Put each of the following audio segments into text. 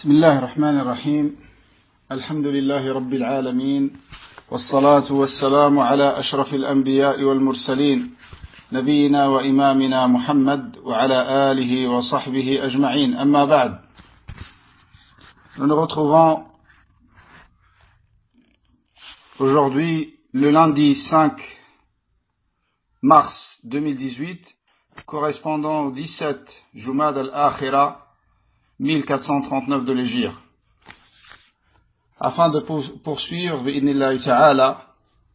بسم الله الرحمن الرحيم الحمد لله رب العالمين والصلاة والسلام على أشرف الأنبياء والمرسلين نبينا وإمامنا محمد وعلى آله وصحبه أجمعين أما بعد. Nous nous retrouvons aujourd'hui le lundi 5 mars 2018 correspondant au 17 Jumad al-Akhira 1439 de l'Hégire, afin de poursuivre bi'idhnillahi ta'ala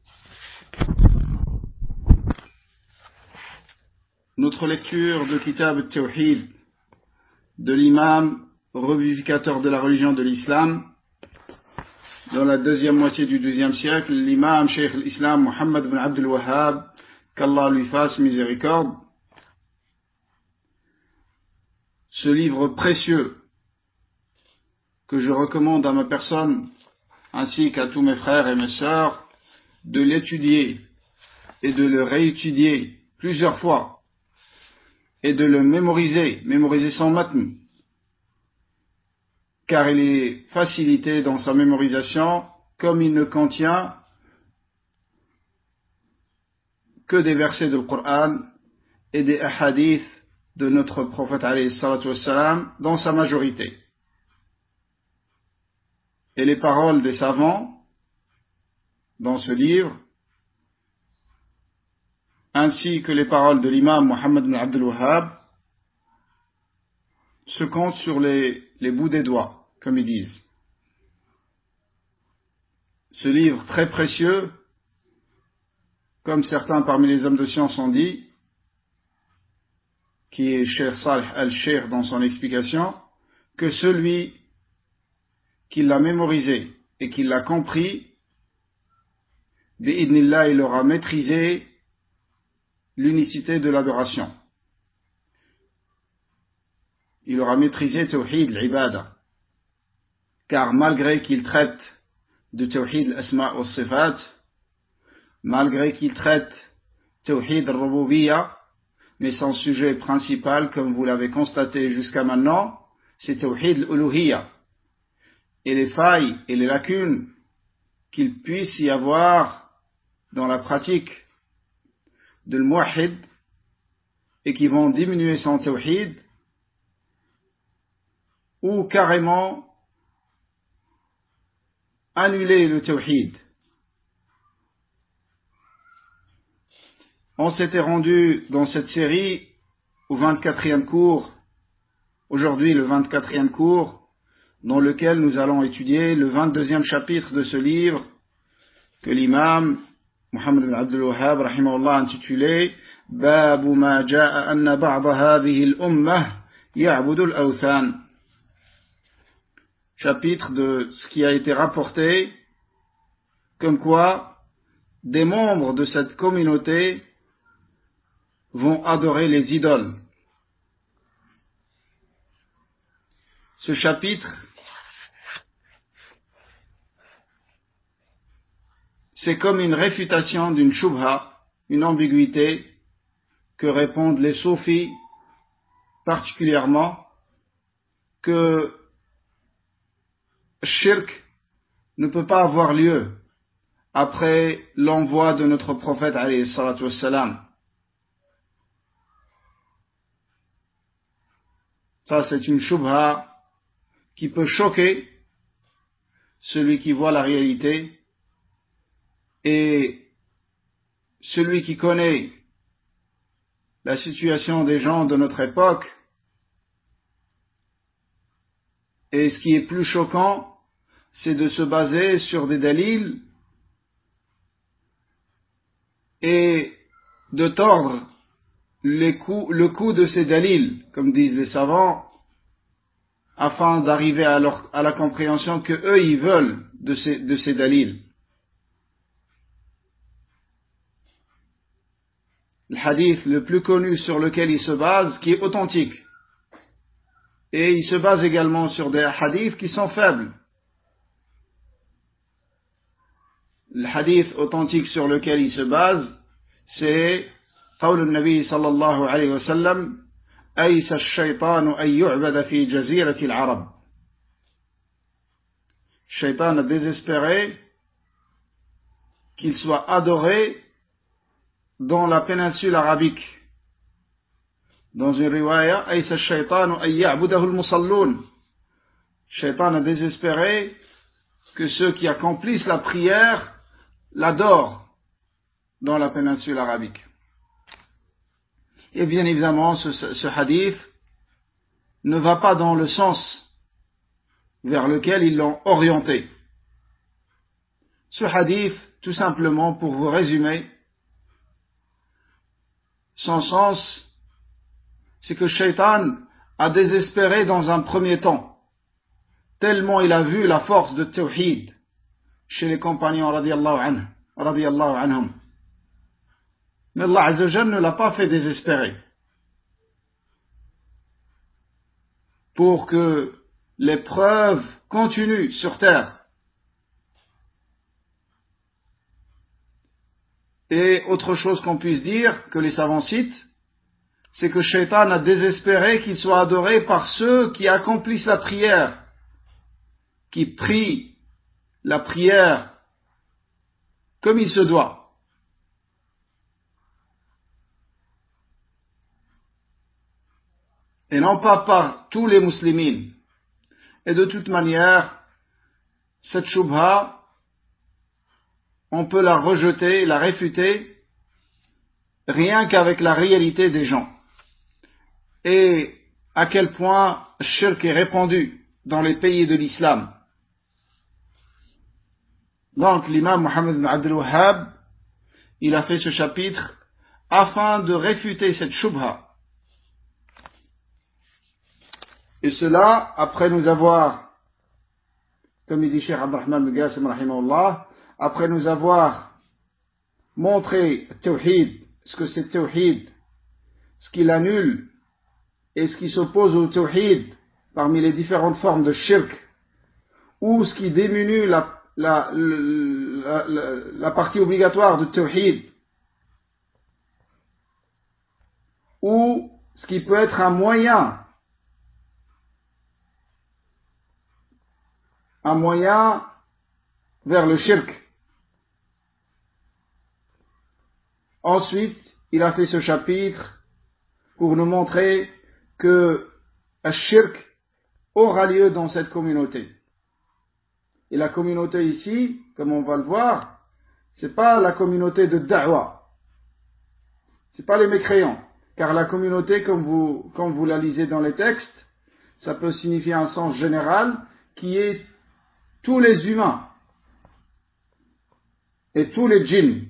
notre lecture de Kitab al-Tawhid de l'imam revivificateur de la religion de l'islam dans la deuxième moitié du XIIe siècle, l'imam Cheikh al-Islam Muhammad ibn Abdul Wahhab, qu'Allah lui fasse miséricorde. Ce livre précieux que je recommande à ma personne ainsi qu'à tous mes frères et mes sœurs de l'étudier et de le réétudier plusieurs fois et de le mémoriser son matn, car il est facilité dans sa mémorisation comme il ne contient que des versets du Coran et des hadiths de notre prophète alayhi salatu wassalam dans sa majorité. Et les paroles des savants dans ce livre, ainsi que les paroles de l'imam Muhammad ibn Abdul Wahhab, se comptent sur les bouts des doigts, comme ils disent. Ce livre très précieux, comme certains parmi les hommes de science ont dit, qui est Cheikh Salih al-Sheikh dans son explication, que celui qui l'a mémorisé et qui l'a compris, bi'idhnillah, il aura maîtrisé l'unicité de l'adoration. Il aura maîtrisé Tawhid l'ibada. Car malgré qu'il traite de Tawhid l'asma' wa sifat, malgré qu'il traite Tawhid al-Rububiyyah, mais son sujet principal, comme vous l'avez constaté jusqu'à maintenant, c'est Tawhid al-Uluhiyyah. Et les failles et les lacunes qu'il puisse y avoir dans la pratique de l'muwahhid et qui vont diminuer son Tawhid ou carrément annuler le Tawhid. On s'était rendu dans cette série au 24e cours, aujourd'hui le 24e cours, dans lequel nous allons étudier le 22e chapitre de ce livre que l'imam Muhammad ibn Abdul Wahhab rahimahullah a intitulé Babu ma ja'a anna ba'da hadhihi al-ummah ya'budu al-awthan. Chapitre de ce qui a été rapporté comme quoi des membres de cette communauté vont adorer les idoles. Ce chapitre, c'est comme une réfutation d'une shubha, une ambiguïté que répondent les soufis particulièrement, que shirk ne peut pas avoir lieu après l'envoi de notre prophète alayhi salatu wassalam. Ça, c'est une shubha qui peut choquer celui qui voit la réalité et celui qui connaît la situation des gens de notre époque. Et ce qui est plus choquant, c'est de se baser sur des dalils et de tordre le coup de ces dalils, comme disent les savants, afin d'arriver à la compréhension que eux ils veulent de ces dalils. Le hadith le plus connu sur lequel il se base, qui est authentique, et il se base également sur des hadiths qui sont faibles. Le hadith authentique sur lequel il se base, c'est قول النبي صلى الله عليه وسلم أيس الشيطان أن يعبد في جزيرة العرب. Shaitan a désespéré qu'il soit adoré dans la péninsule arabique. Dans une riwaya, Aïsa Shaitanu ayya'budahu al-musallun. Shaitan a désespéré que ceux qui accomplissent la prière l'adorent dans la péninsule arabique. Et bien évidemment, ce hadith ne va pas dans le sens vers lequel ils l'ont orienté. Ce hadith, tout simplement pour vous résumer, son sens, c'est que Shaitan a désespéré dans un premier temps, tellement il a vu la force de Tawhid chez les compagnons radiyallahu anhum. Mais Allah Azza wa Jalla ne l'a pas fait désespérer. Pour que l'épreuve continue sur terre. Et autre chose qu'on puisse dire, que les savants citent, c'est que Shaitan a désespéré qu'il soit adoré par ceux qui accomplissent la prière, qui prient la prière comme il se doit. Et non pas par tous les musulmans. Et de toute manière, cette shubha, on peut la rejeter, la réfuter, rien qu'avec la réalité des gens. Et à quel point le shirk est répandu dans les pays de l'islam. Donc l'imam Muhammad ibn Abdul Wahhab, il a fait ce chapitre afin de réfuter cette shubha. Et cela, après nous avoir, comme il dit Cheikh Abdurrahman ibn Qasim rahimahullah, après nous avoir montré Tawhid, ce que c'est Tawhid, ce qu'il annule et ce qui s'oppose au Tawhid parmi les différentes formes de shirk, ou ce qui diminue la partie obligatoire de Tawhid, ou ce qui peut être un moyen vers le shirk. Ensuite, il a fait ce chapitre pour nous montrer que le shirk aura lieu dans cette communauté. Et la communauté ici, comme on va le voir, c'est pas la communauté de da'wa. C'est pas les mécréants. Car la communauté, comme vous la lisez dans les textes, ça peut signifier un sens général qui est tous les humains et tous les djinns.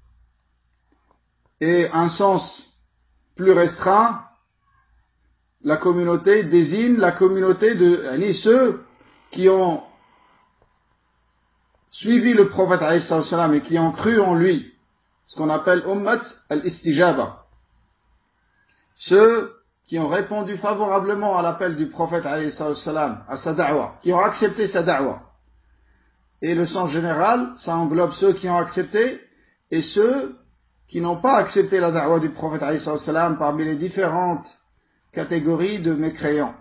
Et un sens plus restreint, la communauté désigne la communauté de ceux qui ont suivi le prophète alayhi salam et qui ont cru en lui, ce qu'on appelle ummat al-istijaba. Ceux qui ont répondu favorablement à l'appel du prophète alayhi salam, à sa da'wa, qui ont accepté sa da'wa. Et le sens général, ça englobe ceux qui ont accepté et ceux qui n'ont pas accepté la da'wa du prophète alayhi salam parmi les différentes catégories de mécréants.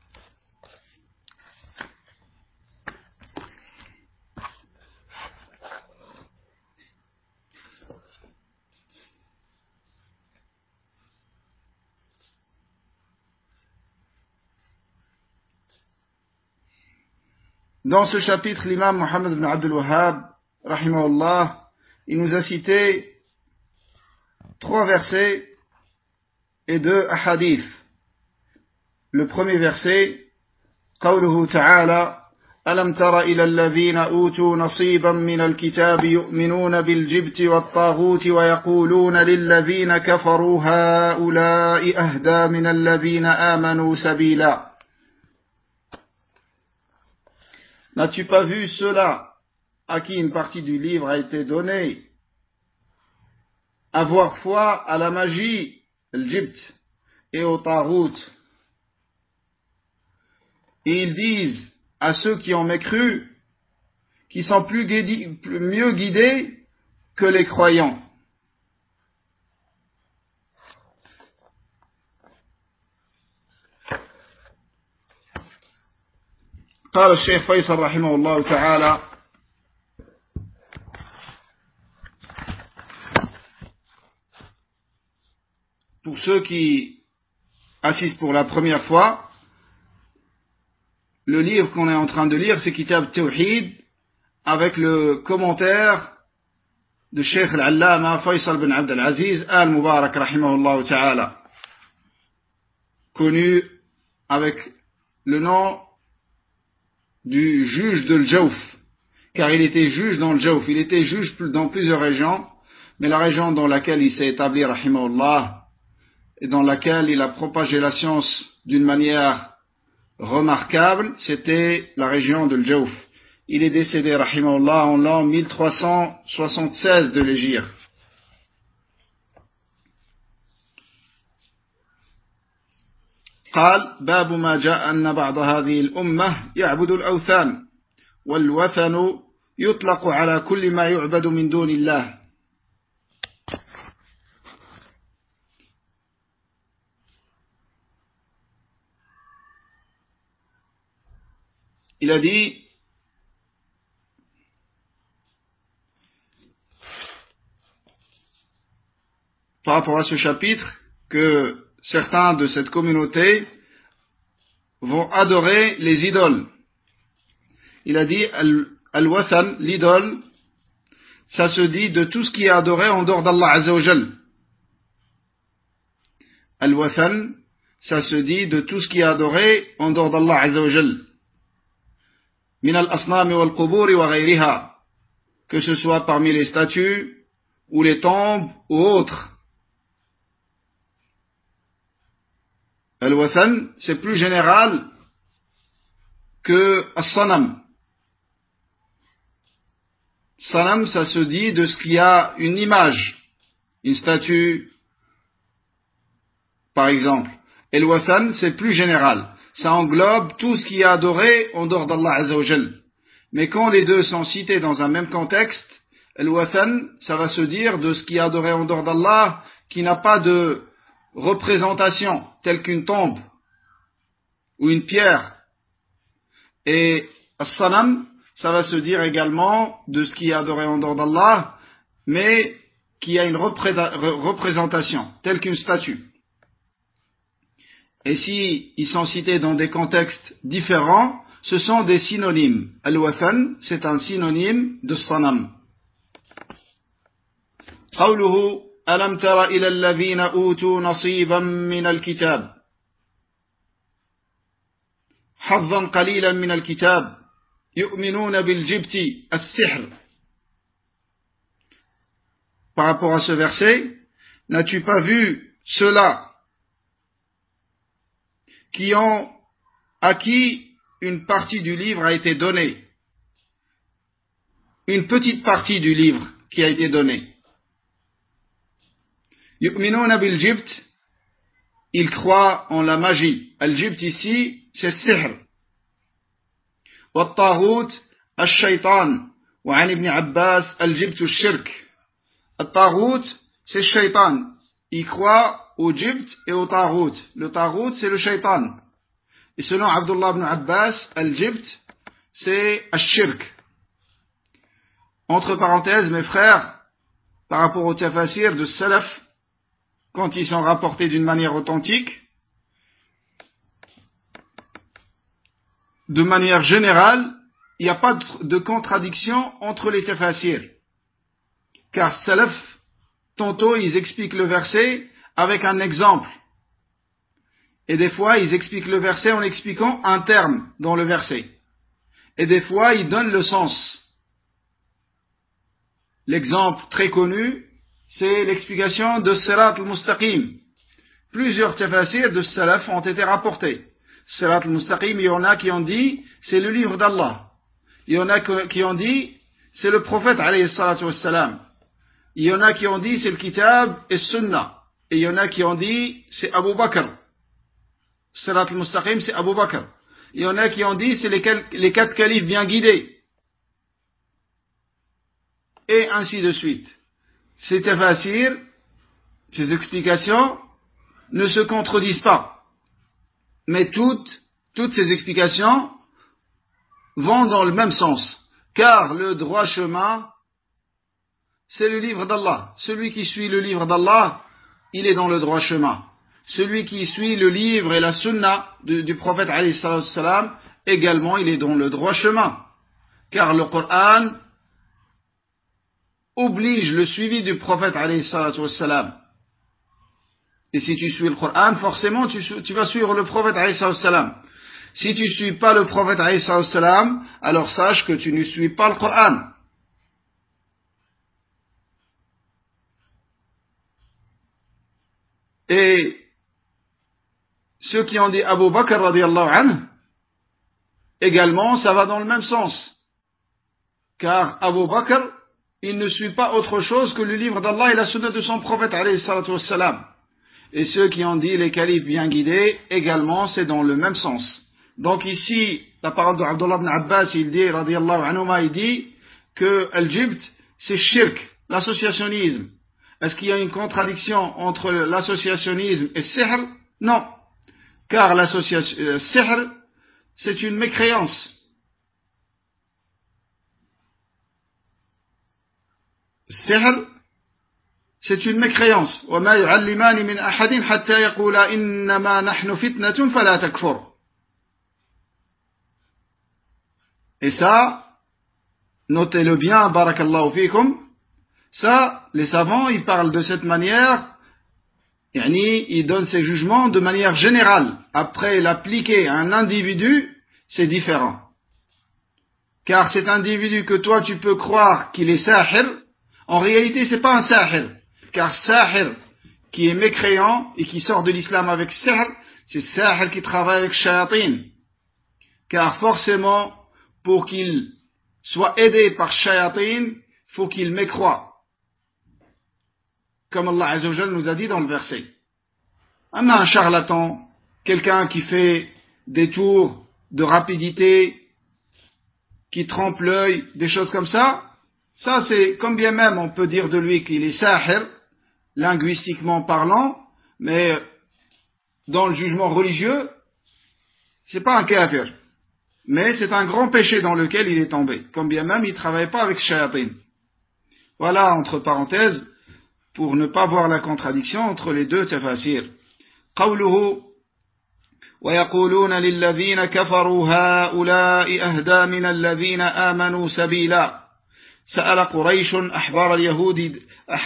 Dans ce chapitre, l'imam Muhammad ibn Abdul Wahhab, rahimahullah, il nous a cité 3 versets et 2 hadiths. Le premier verset, قوله تعالى ألم تر إلى الذين أوتوا نصيبا من الكتاب يؤمنون بالجبت والطاغوت ويقولون للذين كفروا هؤلاء أهدى من الذين آمنوا سبيلا. N'as-tu pas vu ceux-là à qui une partie du livre a été donnée avoir foi à la magie, le jibt, et au tarout? Et ils disent à ceux qui ont mécru qu'ils sont mieux guidés que les croyants. قال الشيخ فيصل رحمه الله تعالى: pour ceux qui assistent pour la première fois, le livre qu'on est en train de lire, c'est Kitab Tawhid, avec le commentaire de Cheikh Al-Allama Faisal bin Abd al-Aziz Al-Mubarak rahimahullah ta'ala, connu avec le nom du juge de l'Jawf, car il était juge dans le Jawf, il était juge dans plusieurs régions, mais la région dans laquelle il s'est établi rahimahullah, et dans laquelle il a propagé la science d'une manière remarquable, c'était la région de l'Jawf. Il est décédé rahimahullah en l'an 1376 de l'Hégire. قال: باب ما جاء أن بعض هذه الأمة يعبد الأوثان، والوثن يطلق على كل ما يعبد من دون الله. Il a dit: par rapport à ce chapitre, que certains de cette communauté vont adorer les idoles. Il a dit: Al-Wathan, l'idole, ça se dit de tout ce qui est adoré en dehors d'Allah Azza wa Jal. Al-Wathan, ça se dit de tout ce qui est adoré en dehors d'Allah Azza wa Jal. Min al-asnami wal-quburi wa ghayriha, que ce soit parmi les statues ou les tombes ou autres. Al-Wathan, c'est plus général que As-Sanam. Sanam, ça se dit de ce qui a une image, une statue, par exemple. Et Al-Wathan, c'est plus général. Ça englobe tout ce qui est adoré en dehors d'Allah Azza wa Jal. Mais quand les deux sont cités dans un même contexte, Al-Wathan, ça va se dire de ce qui est adoré en dehors d'Allah, qui n'a pas de représentation, telle qu'une tombe ou une pierre. Et As-Sanam, ça va se dire également de ce qui est adoré en dehors d'Allah, mais qui a une représentation, telle qu'une statue. Et si ils sont cités dans des contextes différents, ce sont des synonymes. Al-Wathan, c'est un synonyme de Sanam. قوله ألم تر إلى الذين أوتوا نصيبا من الكتاب حظا قليلا من الكتاب يؤمنون بالجبت السحر. Par rapport à ce verset, n'as-tu pas vu ceux-là à qui une partie du livre a été donnée, une petite partie du livre qui a été donnée. Yu'minuna bil jibt, ils croient en la magie. Al-jibt ici, c'est sihr. Wa taghut al-shaytan. Wa an ibn Abbas, al-jibt al-shirk. Al-taghut, c'est shaytan. Ils croient au jibt et au taghut. Le taghut, c'est le shaytan. Et selon Abdullah ibn Abbas, al-jibt, c'est al-shirk. Entre parenthèses, mes frères, par rapport au tafasir de salaf, quand ils sont rapportés d'une manière authentique, de manière générale, il n'y a pas de contradiction entre les tafasirs. Car salaf, tantôt ils expliquent le verset avec un exemple. Et des fois, ils expliquent le verset en expliquant un terme dans le verset. Et des fois, ils donnent le sens. L'exemple très connu, c'est l'explication de Sirat al-Mustaqim. Plusieurs tafasirs de salaf ont été rapportés. Sirat al-Mustaqim, il y en a qui ont dit, c'est le livre d'Allah. Il y en a qui ont dit, c'est le prophète alayhi salatu wassalam. Il y en a qui ont dit, c'est le kitab et sunnah. Et il y en a qui ont dit, c'est Abu Bakr. Sirat al-Mustaqim, c'est Abu Bakr. Il y en a qui ont dit, c'est les 4 califes bien guidés. Et ainsi de suite. Ces tafasirs, ces explications, ne se contredisent pas. Mais toutes ces explications vont dans le même sens, car le droit chemin, c'est le livre d'Allah. Celui qui suit le livre d'Allah, il est dans le droit chemin. Celui qui suit le livre et la sunna du prophète alayhi salam, également il est dans le droit chemin. Car le Coran oblige le suivi du prophète alayhi salam. Et si tu suis le Coran, forcément tu vas suivre le prophète alayhi salam. Si tu ne suis pas le prophète alayhi salam, alors sache que tu ne suis pas le Coran. Et ceux qui ont dit Abu Bakr radiyallahu anhu, également ça va dans le même sens. Car Abu Bakr, il ne suit pas autre chose que le livre d'Allah et la sunna de son prophète alayhi salatu wassalam. Et ceux qui ont dit les califes bien guidés, également c'est dans le même sens. Donc ici, la parole d'Abdullah ibn Abbas, il dit, radiyallahu anhuma, il dit que Al-Jibt, c'est shirk, l'associationnisme. Est-ce qu'il y a une contradiction entre l'associationnisme et sihr? Non. Car sihr, c'est une mécréance. Sihr, c'est une mécréance. وَمَا يُعَلِّمَانِ مِنْ أَحَدٍ حَتَّى يَقُولَا إِنَّمَا نَحْنُ فِتْنَةٌ فَلَا تَكْفُرْ. Et ça, notez-le bien, barakallahu fikum, ça, les savants, ils parlent de cette manière, ils donnent ces jugements de manière générale. Après, l'appliquer à un individu, c'est différent. Car cet individu que toi tu peux croire qu'il est sahir, en réalité c'est pas un sahir. Car sahir qui est mécréant et qui sort de l'islam avec sihr, c'est sahir qui travaille avec shayatin. Car forcément, pour qu'il soit aidé par shayatin, il faut qu'il mécroie. Comme Allah Azza wa Jalla nous a dit dans le verset. Un charlatan, quelqu'un qui fait des tours de rapidité, qui trempe l'œil, des choses comme ça, ça c'est, comme bien même on peut dire de lui qu'il est sahir, linguistiquement parlant, mais dans le jugement religieux, c'est pas un kafir. Mais c'est un grand péché dans lequel il est tombé. Comme bien même, il ne travaille pas avec shayatin. Voilà, entre parenthèses, pour ne pas voir la contradiction entre les deux tafasir. قوله ويقولون للذين كفروا هؤلاء أهدى من الذين آمنوا سبيلا سأل قريش أحبار اليهود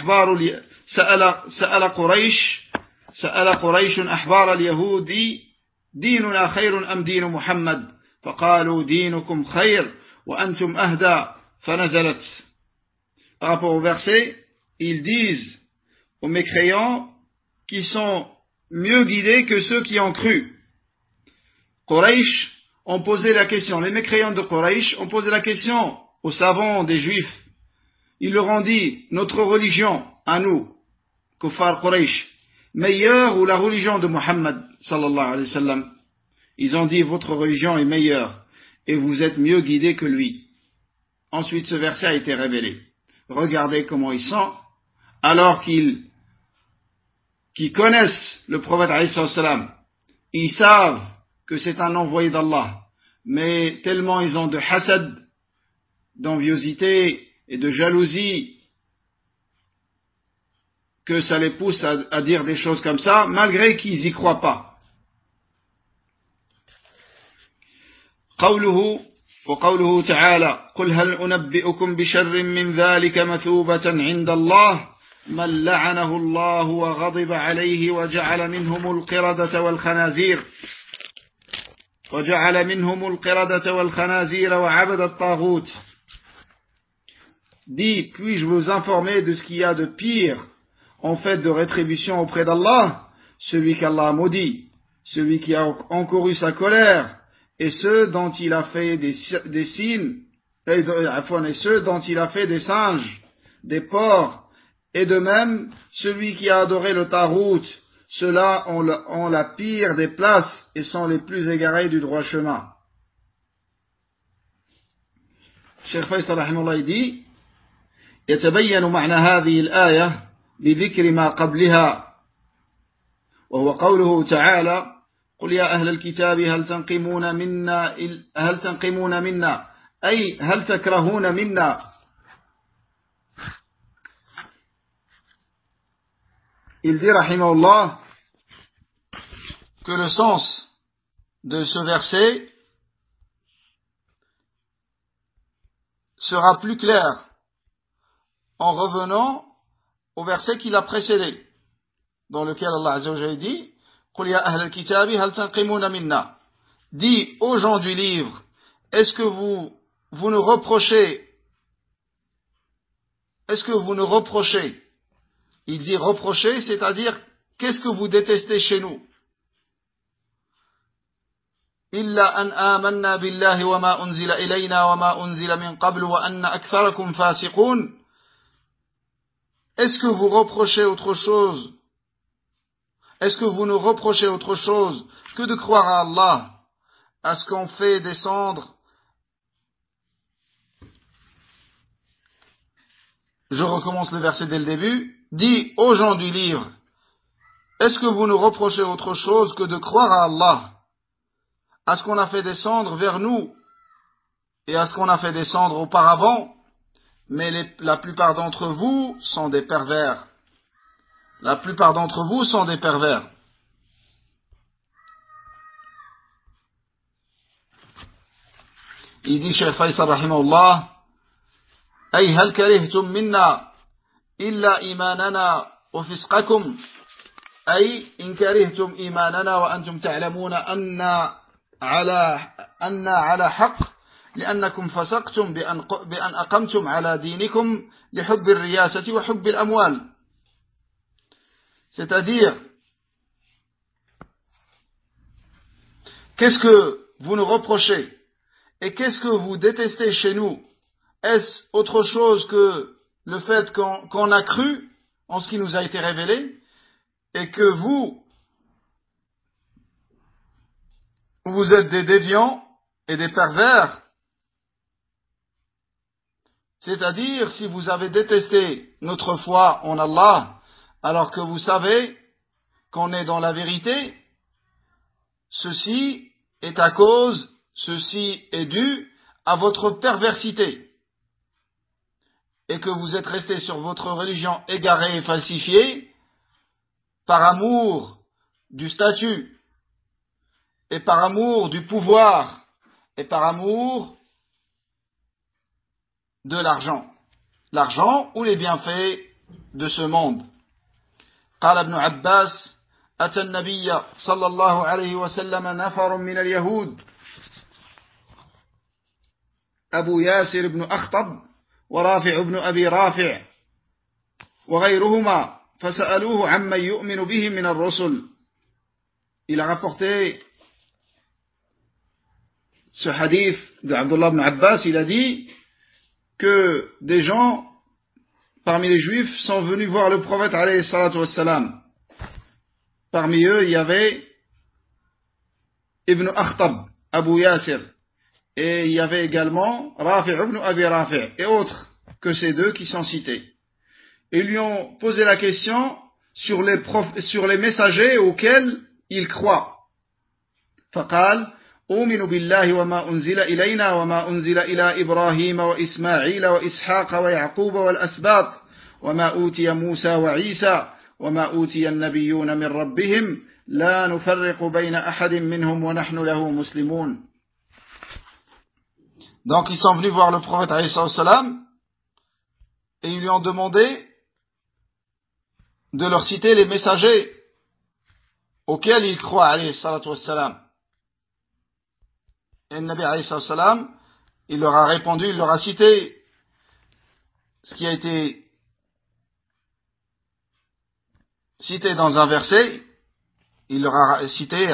سأل قريش أحبار اليهود ديننا خير أم دين محمد فقالوا دينكم خير وأنتم أهدى فنزلت. Par rapport au verset, ils disent aux mécréants qui sont mieux guidés que ceux qui ont cru. Quraysh ont posé la question, les mécréants de Quraysh ont posé la question aux savants des Juifs. Ils leur ont dit, notre religion, à nous, Kuffar Quraysh, meilleure ou la religion de Muhammad sallallahu alayhi wa sallam? Ils ont dit, votre religion est meilleure et vous êtes mieux guidés que lui. Ensuite, ce verset a été révélé. Regardez comment ils sont, alors qu'ils connaissent le prophète alayhi salam, ils savent que c'est un envoyé d'Allah, mais tellement ils ont de hasad, d'enviosité et de jalousie, que ça les pousse à dire des choses comme ça, malgré qu'ils n'y croient pas. وقوله تعالى قل هل أنبئكم بشر من ذلك مثوبة عند الله من لعنه الله وغضب عليه وجعل منهم القردة والخنازير وعبد الطاغوت. Dis, puis-je vous informer de ce qu'il y a de pire en fait de rétribution auprès d'Allah? Celui qu'Allah a maudit, celui qui a encouru sa colère, et ceux dont il a fait des signes, et ceux dont il a fait des singes, des porcs, et de même celui qui a adoré le tarout, ceux-là ont la pire des places et sont les plus égarés du droit chemin. Cheikh Faisal rahimahullah dit يتبين معنى هذه الآية بذكر ما قبلها وهو قوله تعالى قل يا أهل الكتاب هل تنقمون منا أي هل تكرهون منا. Il dit rahimahullah que le sens de ce verset sera plus clair en revenant au verset qui l'a précédé, dans lequel Allah Azza wa Jalla dit قُلْ يَا أَهْلَ الْكِتَابِ هَلْ تَنْقِمُونَ مِنَّا. Dis aux gens du livre, est-ce que vous nous reprochez? Est-ce que vous nous reprochez? Il dit reprocher, c'est-à-dire qu'est-ce que vous détestez chez nous? إِلَّا أَنْ آمَنَّا بِاللَّهِ وَمَا أُنْزِلَ إِلَيْنَا وَمَا أُنْزِلَ مِنْ قَبْلُ وَأَنَّ أَكْثَرَكُمْ فَاسِقُونَ. Est-ce que vous reprochez autre chose? Est-ce que vous nous reprochez autre chose que de croire à Allah, à ce qu'on fait descendre? Je recommence le verset dès le début. Dis aux gens du livre, est-ce que vous nous reprochez autre chose que de croire à Allah, à ce qu'on a fait descendre vers nous et à ce qu'on a fait descendre auparavant? Mais la plupart d'entre vous sont des pervers. La plupart d'entre vous sont des pervers. Il dit Cheikh Faisal rahimahullah, أي هل كرهتم منا إلا إيماننا وفسقكم أي إن كرهتم إيماننا وأنتم تعلمون أن على حق لأنكم فسقتم بأن أقمتم على دينكم لحب الرياسة وحب الأموال. C'est-à-dire, qu'est-ce que vous nous reprochez et qu'est-ce que vous détestez chez nous? Est-ce autre chose que le fait qu'on a cru en ce qui nous a été révélé et que vous êtes des déviants et des pervers? C'est-à-dire, si vous avez détesté notre foi en Allah, alors que vous savez qu'on est dans la vérité, ceci est dû à votre perversité, et que vous êtes restés sur votre religion égarée et falsifiée, par amour du statut, et par amour du pouvoir, et par amour de l'argent ou les bienfaits de ce monde. قال ابن عباس أتى النبي صلى الله عليه وسلم نفر من اليهود أبو ياسر بن أخطب ورافع بن أبي رافع وغيرهما فسألوه عمن يؤمن به من الرسل. Il a rapporté ce hadith de Abdullah ibn Abbas. Il a dit que des gens parmi les juifs sont venus voir le prophète alayhi salatu wassalam. Parmi eux, il y avait Ibn Akhtab, Abu Yasir, et il y avait également Rafi' ibn Abi Rafi' et autres que ces deux qui sont cités. Et ils lui ont posé la question sur les messagers auxquels ils croient. فقال أؤمن بالله وما أنزل إلينا وما أنزل إلى إبراهيم وإسماعيل وإسحاق ويعقوب والأسباط وما أوتي موسى وعيسى وما أوتي النبيون من ربهم لا نفرق بين أحد منهم ونحن له مسلمون. Donc ils sont venus voir le prophète alayhi salam et ils lui ont demandé de leur citer les messagers auxquels ils croient alayhi salam. Et le Nabi alayhi salam, il leur a répondu, il leur a cité ce qui a été cité dans un verset, il leur a cité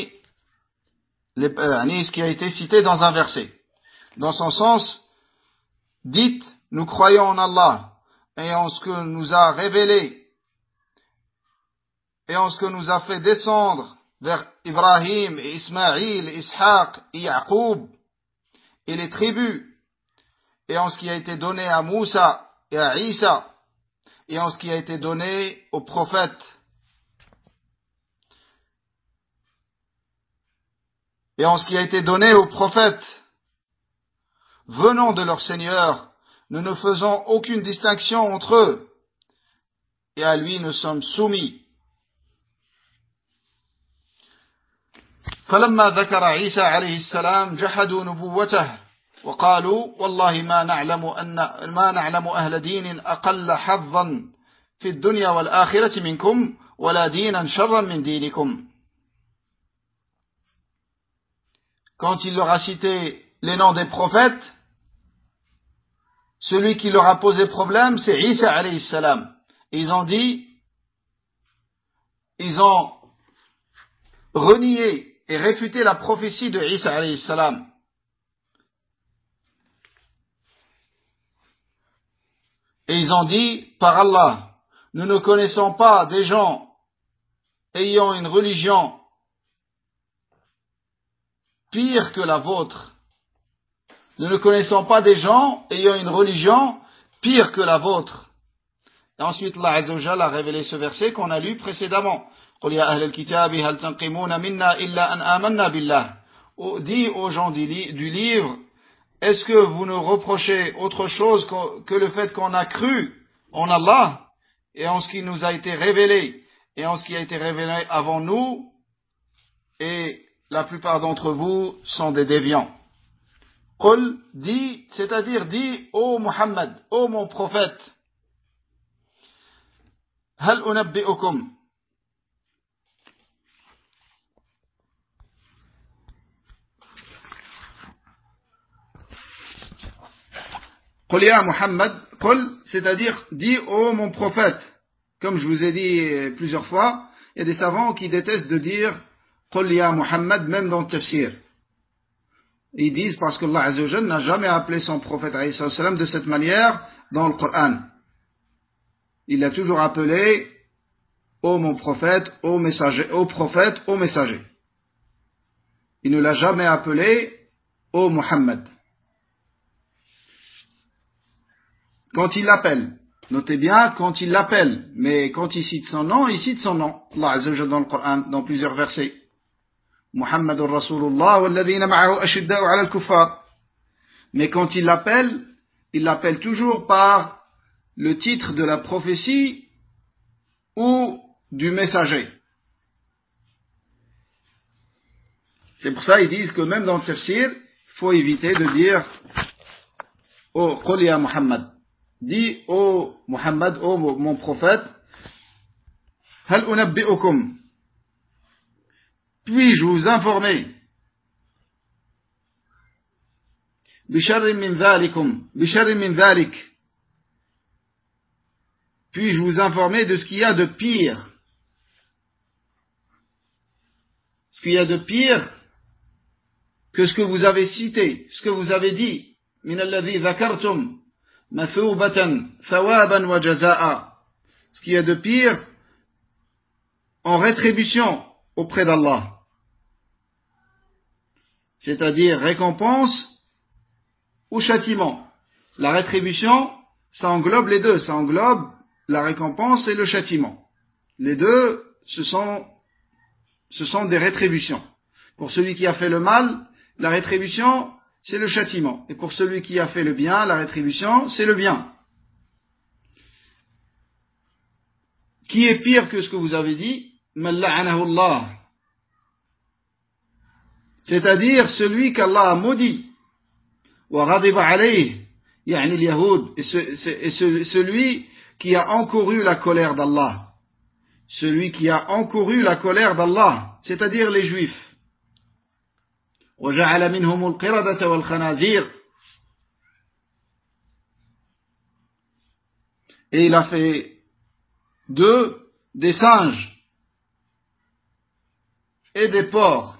ce qui a été cité dans un verset. Dans son sens, dites, nous croyons en Allah et en ce que nous a révélé et en ce que nous a fait descendre vers Ibrahim, et Ismaïl, Ishaq, et Yaqub, et les tribus, et en ce qui a été donné à Moussa et à Isa, et en ce qui a été donné aux prophètes. et en ce qui a été donné aux prophètes venant de leur Seigneur, nous ne faisons aucune distinction entre eux, et à lui nous sommes soumis. فلما ذكر عيسى عليه السلام جحدوا نبوته وقالوا والله ما نعلم أهل دين أقل حظا في الدنيا والآخرة منكم ولا دينا شرا من دينكم. Quand il leur a cité les noms des prophètes, celui qui leur a posé problème, c'est Isa alayhi salam. Et ils ont renié et réfuté la prophétie de Isa alayhi salam. Et ils ont dit, par Allah, nous ne connaissons pas des gens ayant une religion pire que la vôtre. Nous ne connaissons pas des gens ayant une religion pire que la vôtre. Et ensuite, Allah Azza wa Jalla a révélé ce verset qu'on a lu précédemment. قُلْ يَا أَهْلَ الْكِتَابِ هَلْ تَنْقِمُونَ مِنَّا إِلَّا أَنْ آمَنَّا بِاللَّهِ. Dis aux gens du livre, est-ce que vous nous reprochez autre chose que le fait qu'on a cru en Allah et en ce qui nous a été révélé et en ce qui a été révélé avant nous, et la plupart d'entre vous sont des déviants. Qul, dis, c'est-à-dire dis, ô Muhammad, ô mon prophète, hal unabbi'ukum, Qul ya Muhammad, Qul, c'est-à-dire dis, ô mon prophète. Comme je vous ai dit plusieurs fois, il y a des savants qui détestent de dire Qul ya Muhammad, même dans le tafsir. Ils disent parce que Allah Azza wa Jalla n'a jamais appelé son prophète alayhi salam de cette manière dans le Coran. Il l'a toujours appelé ô mon prophète, ô messager, ô prophète, ô messager. Il ne l'a jamais appelé ô Muhammad. Quand il l'appelle, notez bien quand il l'appelle, mais quand il cite son nom, il cite son nom. Allah Azza wa Jalla dans le Coran, dans plusieurs versets. Muhammadur Rasulullah walladhina ma'ahu ashidda'u 'ala al-kuffar. Mais quand il l'appelle toujours par le titre de la prophétie ou du messager. C'est pour ça qu'ils disent que même dans le tafsir, il faut éviter de dire oh Qul ya Muhammad. Dis ô Muhammad, ô mon prophète, hal unabbi'ukum, puis-je vous informer bisharrin min dhalik, puis-je vous informer de ce qu'il y a de pire, ce qu'il y a de pire que ce que vous avez cité, ce que vous avez dit, min alladhi dhakartum mathubatan thawaban wa jazaa'a, ce qu'il y a de pire en rétribution auprès d'Allah, c'est-à-dire récompense ou châtiment. La rétribution, ça englobe les deux, ça englobe la récompense et le châtiment. Les deux, ce sont des rétributions. Pour celui qui a fait le mal, la rétribution, c'est le châtiment. Et pour celui qui a fait le bien, la rétribution, c'est le bien. Qui est pire que ce que vous avez dit? Man la'anahu Allah. C'est-à-dire celui qu'Allah a maudit. Wa ghadiba alayhi, yani al-yahoud, et celui qui a encouru la colère d'Allah. Celui qui a encouru la colère d'Allah, c'est-à-dire les juifs. وَجَعَلَ مِنْهُمُ الْقِرَدَةَ وَالْخَنَازِيرَ. Et il a fait d'eux des singes et des porcs,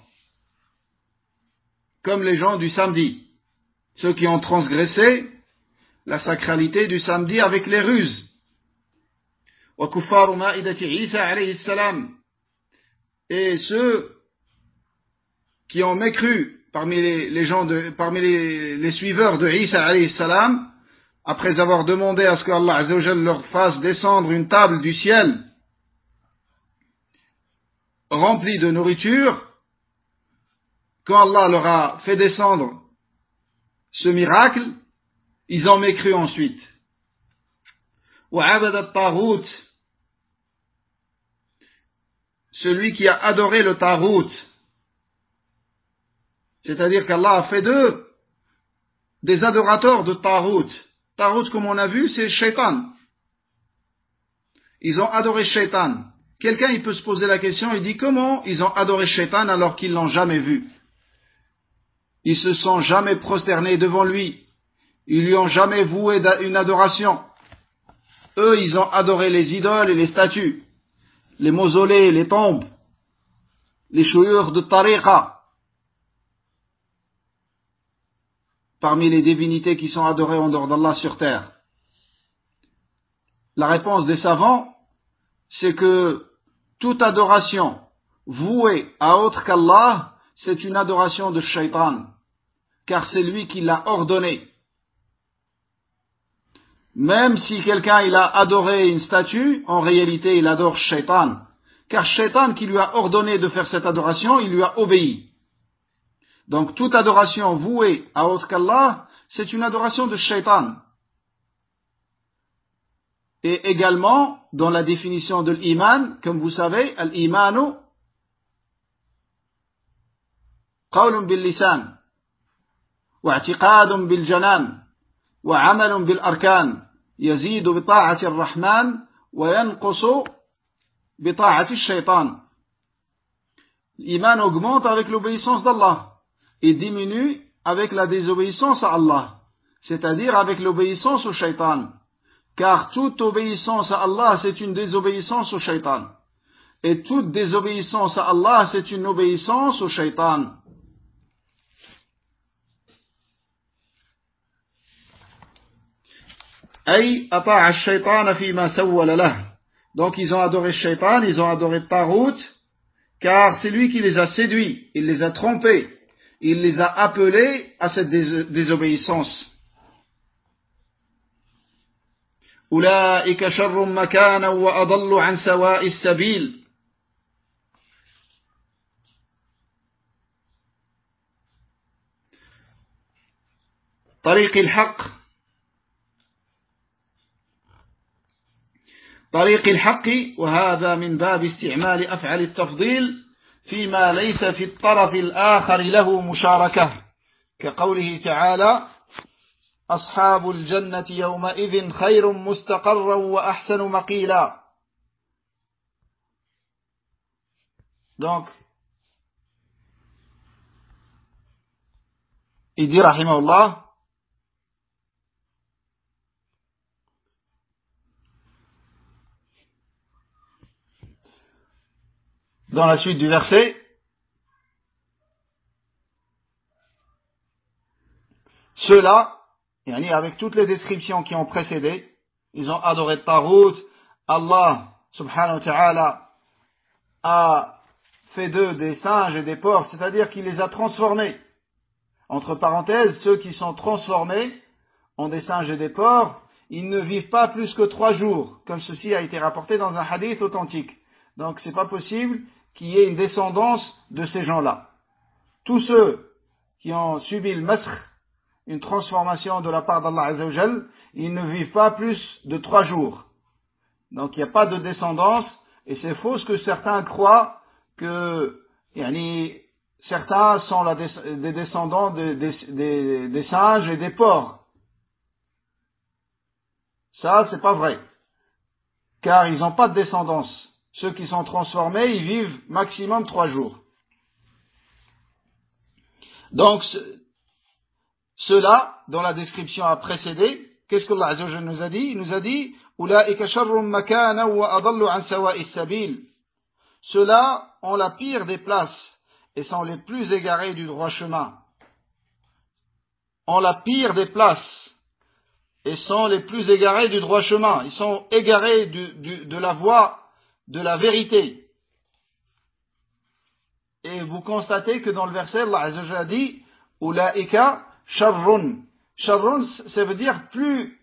comme les gens du samedi, ceux qui ont transgressé la sacralité du samedi avec les ruses. وَكُفَّارُ مَائِدَةِ عِيسَى عَلَيْهِ السَّلَامِ. Et ceux qui ont mécru parmi les suiveurs de Isa alayhi salam, après avoir demandé à ce que Allah Azza wa Jalla leur fasse descendre une table du ciel remplie de nourriture, quand Allah leur a fait descendre ce miracle, ils ont mécru ensuite. وعبد الطاغوت, celui qui a adoré le Taghut, c'est-à-dire qu'Allah a fait d'eux des adorateurs de Taghut. Taghut, comme on a vu, c'est Shaitan. Ils ont adoré Shaitan. Quelqu'un, il peut se poser la question, il dit comment ils ont adoré Shaitan alors qu'ils l'ont jamais vu? Ils se sont jamais prosternés devant lui. Ils lui ont jamais voué une adoration. Eux, ils ont adoré les idoles et les statues, les mausolées, les tombes, les chouïurs de tariqa, parmi les divinités qui sont adorées en dehors d'Allah sur terre. La réponse des savants, c'est que toute adoration vouée à autre qu'Allah, c'est une adoration de Shaitan, car c'est lui qui l'a ordonné. Même si quelqu'un il a adoré une statue, en réalité il adore Shaitan, car Shaitan qui lui a ordonné de faire cette adoration, il lui a obéi. Donc toute adoration vouée à autre qu'Allah, c'est une adoration de Shaitan. Et également, dans la définition de l'iman, comme vous savez, l'imanu qawlun bil lisan, wa i'tiqadun bil janan, wa amalun bil arkan, yazidu bi ta'ati ar-rahman, wa yanqusu bi ta'ati ash-shaytan. L'iman augmente avec l'obéissance d'Allah et diminue avec la désobéissance à Allah, c'est-à-dire avec l'obéissance au shaitan. Car toute obéissance à Allah, c'est une désobéissance au shaitan. Et toute désobéissance à Allah, c'est une obéissance au shaitan. Ay ata'a ash-shaytan fima sawwala lah. Donc ils ont adoré shaitan, ils ont adoré Taghut, car c'est lui qui les a séduits, il les a trompés, il les a appelés à cette désobéissance. أولئك شر مكانا وأضل عن سواء السبيل. طريق الحق وهذا من باب استعمال أفعال التفضيل فيما ليس في الطرف الآخر له مشاركة كقوله تعالى أصحاب الجنة يومئذ خير مستقرا وأحسن مقيلا. Donc, il dit rahimahullah, dans la suite du verset, ceux-là, avec toutes les descriptions qui ont précédé, ils ont adoré Taghut, Allah subhanahu wa ta'ala a fait d'eux des singes et des porcs, c'est-à-dire qu'il les a transformés. Entre parenthèses, ceux qui sont transformés en des singes et des porcs, ils ne vivent pas plus que 3 jours, comme ceci a été rapporté dans un hadith authentique. Donc c'est pas possible qu'il y ait une descendance de ces gens-là. Tous ceux qui ont subi le masr, une transformation de la part d'Allah Azza wa Jal, ils ne vivent pas plus de 3 jours. Donc il n'y a pas de descendance, et c'est faux ce que certains croient que certains sont des descendants des singes et des porcs. Ça, c'est pas vrai. Car ils n'ont pas de descendance. Ceux qui sont transformés, ils vivent maximum 3 jours. Donc, ceux-là, dont la description a précédé, qu'est-ce que Allah Azza wa Jalla nous a dit? Il nous a dit, Ulaika sharrun makana wa adallu an sawa'i sabil. Ceux-là ont la pire des places et sont les plus égarés du droit chemin. Ont la pire des places et sont les plus égarés du droit chemin. Ils sont égarés de la voie de la vérité. Et vous constatez que dans le verset, Allah Azza wa Jalla dit Ulaika sharrun. Sharrun, ça veut dire plus.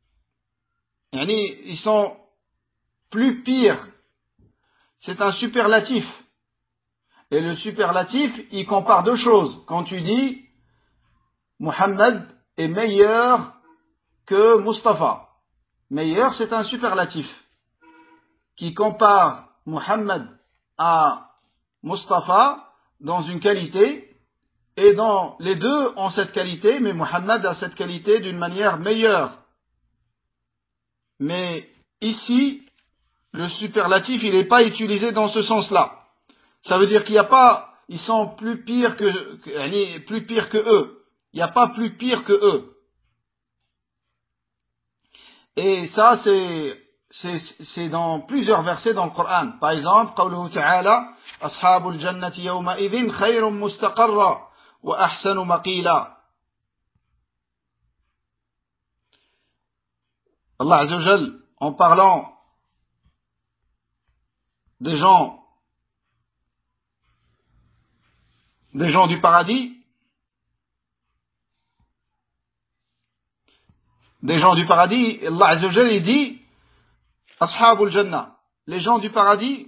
Ils sont plus pires. C'est un superlatif. Et le superlatif, il compare deux choses. Quand tu dis Muhammad est meilleur que Mustafa. Meilleur, c'est un superlatif qui compare Muhammad à Mustafa dans une qualité, et dans les deux ont cette qualité, mais Muhammad a cette qualité d'une manière meilleure. Mais ici, le superlatif, il n'est pas utilisé dans ce sens-là. Ça veut dire qu'il n'y a pas, ils sont plus pires que eux. Il n'y a pas plus pire que eux. Et ça, c'est dans plusieurs versets dans le Coran. Par exemple, قوله تعالى أصحاب الجنة يومئذ خير مستقرا وأحسن مقيلا. Allah Azza wa Jal, en parlant des gens du paradis, Allah Azza wa Jal, il dit Ashabul Jannah, les gens du paradis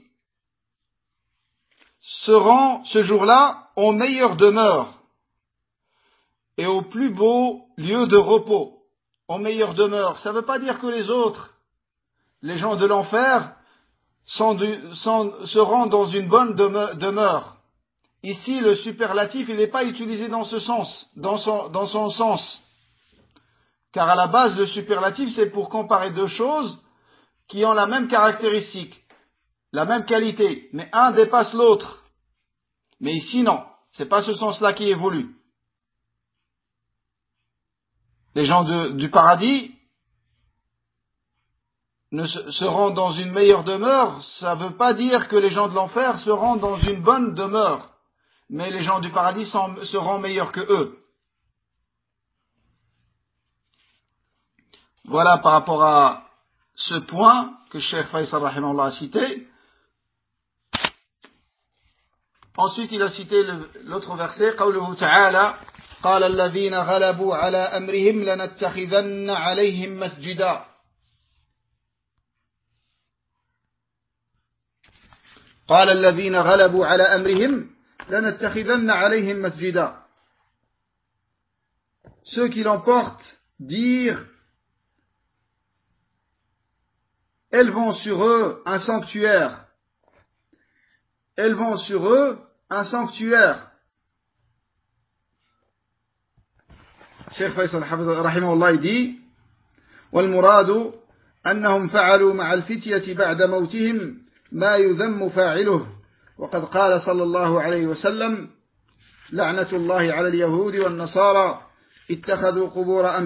seront ce jour-là en meilleure demeure et au plus beau lieu de repos. En meilleure demeure, ça ne veut pas dire que les autres, les gens de l'enfer, seront dans une bonne demeure. Ici, le superlatif, il n'est pas utilisé dans ce sens, dans son sens. Car à la base, le superlatif, c'est pour comparer deux choses qui ont la même caractéristique, la même qualité, mais un dépasse l'autre. Mais ici, non, c'est pas ce sens-là qui évolue. Les gens du paradis seront dans une meilleure demeure, ça ne veut pas dire que les gens de l'enfer seront dans une bonne demeure, mais les gens du paradis seront meilleurs que eux. Voilà par rapport à ce point que Cheikh Faisal rahimahullah a cité. Ensuite, il a cité l'autre verset, قوله تعالى قال الذين غلبوا على أمرهم لنتخذن عليهم مسجدا. قال الذين غلبوا على أمرهم لنتخذن عليهم مسجدا. Ceux qui l'emportent dirent élevons sur eux un sanctuaire. Élevons sur eux un sanctuaire. Cheikh Faisal rahimahullah dit والمراد أنهم فعلوا مع الفتية بعد موتهم ما يذم فاعله وقد قال صلى الله عليه وسلم لعنة الله على اليهود والنصارى اتخذوا قبور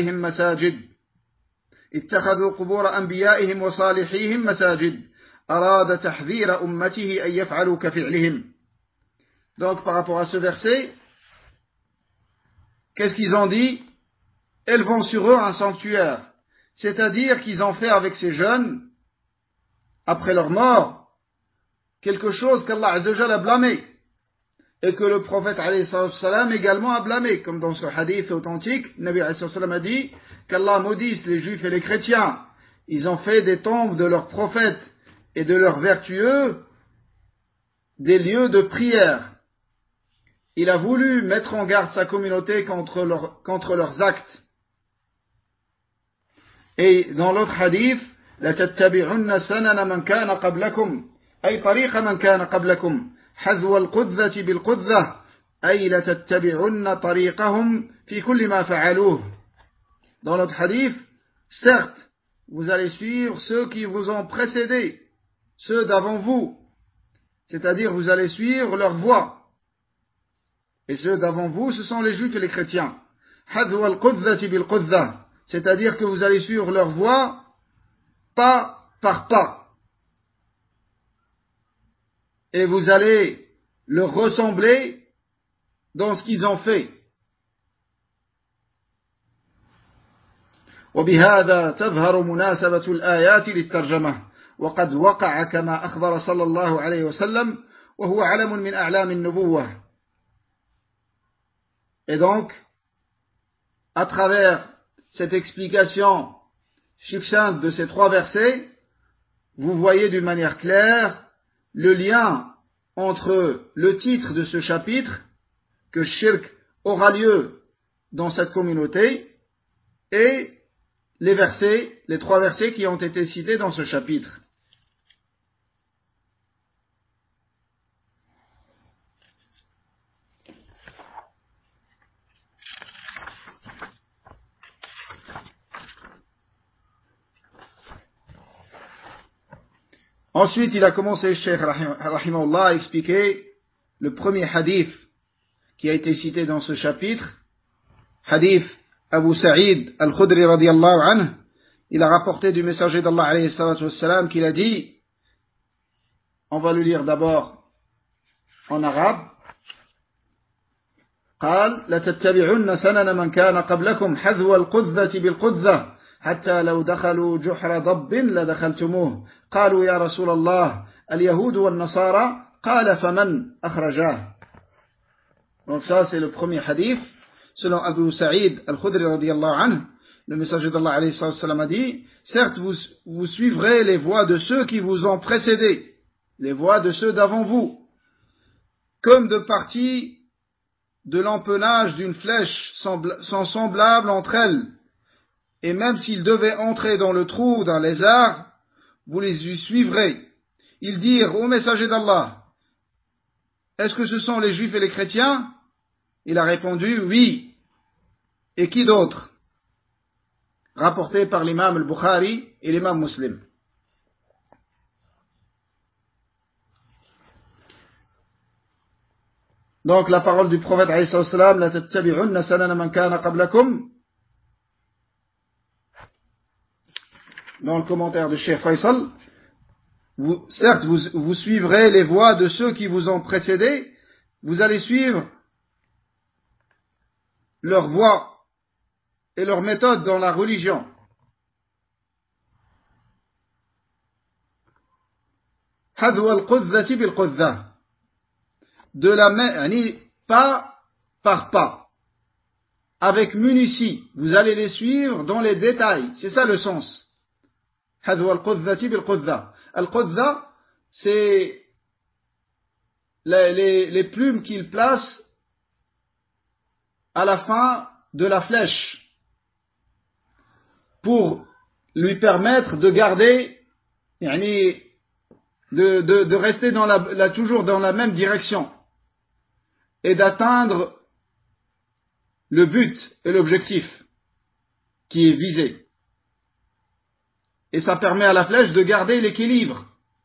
أنبيائهم وصالحيهم مساجد أراد تحذير أمته أن يفعلوا كفعلهم. Donc par rapport à ce verset, qu'est-ce qu'ils ont dit? Élevons sur eux un sanctuaire, c'est-à-dire qu'ils ont fait avec ces jeunes, après leur mort, quelque chose qu'Allah Azza wa Jalla a blâmé, et que le prophète alayhi salam également a blâmé, comme dans ce hadith authentique, Nabi alayhi salam a dit qu'Allah maudisse les juifs et les chrétiens, ils ont fait des tombes de leurs prophètes et de leurs vertueux des lieux de prière. Il a voulu mettre en garde sa communauté contre leurs actes. Et dans l'autre hadith, لَتَتَّبِعُنَّ سَنَنَ مَنْ كَانَ قَبْلَكُمْ أي طريق من كان قبلكم حذو القذة بالقذة أي لتتبعن طريقهم في كل ما فعلوه. Dans notre hadith, certes, vous allez suivre ceux qui vous ont précédés, ceux d'avant vous, c'est-à-dire vous allez suivre leur voie. Et ceux d'avant vous, ce sont les juifs et les chrétiens. حذو القذة بالقذة, c'est-à-dire que vous allez suivre leur voie pas par pas. Et vous allez leur ressembler dans ce qu'ils ont fait. وبهذا تظهر مناسبة الآيات للترجمة وقد وقع كما أخبر صلى الله عليه وسلم وهو علم من أعلام النبوة. Et donc, à travers cette explication succincte de ces trois versets, vous voyez d'une manière claire le lien entre le titre de ce chapitre, que shirk aura lieu dans cette communauté, et les versets, les 3 versets qui ont été cités dans ce chapitre. Ensuite, il a commencé, Cheikh Rahimahullah, à expliquer le premier hadith qui a été cité dans ce chapitre, hadith Abu Sa'id al-Khudri radiyallahu anhu. Il a rapporté du messager d'Allah alayhi salatu wassalam qu'il a dit, on va le lire d'abord en arabe, قال لتتبعن سنن من كان قبلكم حذو القذة بالقذة حتى لو دخلوا جحر ضب لدخلتموه قالوا يا رسول الله اليهود والنصارى قال فمن أخرجاه. Donc ça c'est le premier hadith. Selon Abu Sa'id al-Khudri radiyallahu anhu, le messager d'Allah alayhi sallam a dit, certes vous suivrez les voies de ceux qui vous ont précédés, les voies de ceux d'avant vous, comme de parties de l'empennage d'une flèche sont semblables entre elles, et même s'ils devaient entrer dans le trou d'un lézard, vous les y suivrez. Ils dirent au messager d'Allah, est-ce que ce sont les juifs et les chrétiens? Il a répondu, oui. Et qui d'autre? Rapporté par l'imam al-Bukhari et l'imam Muslim. Donc la parole du prophète alayhi salam, la tattabi'unna sanana man kana qablakum. Dans le commentaire de Cheikh Faisal, certes vous suivrez les voies de ceux qui vous ont précédés, vous allez suivre leur voie et leur méthode dans la religion. Hadwa al-qudzati bil-qudzah. De la main, pas par pas, avec munitie, vous allez les suivre dans les détails, c'est ça le sens. Hadwa al-qudzati bil-qudzah. Al-qudzah, c'est les plumes qu'il place à la fin de la flèche pour lui permettre de garder, de rester toujours dans la même direction et d'atteindre le but et l'objectif qui est visé. Et ça permet à la flèche de garder l'équilibre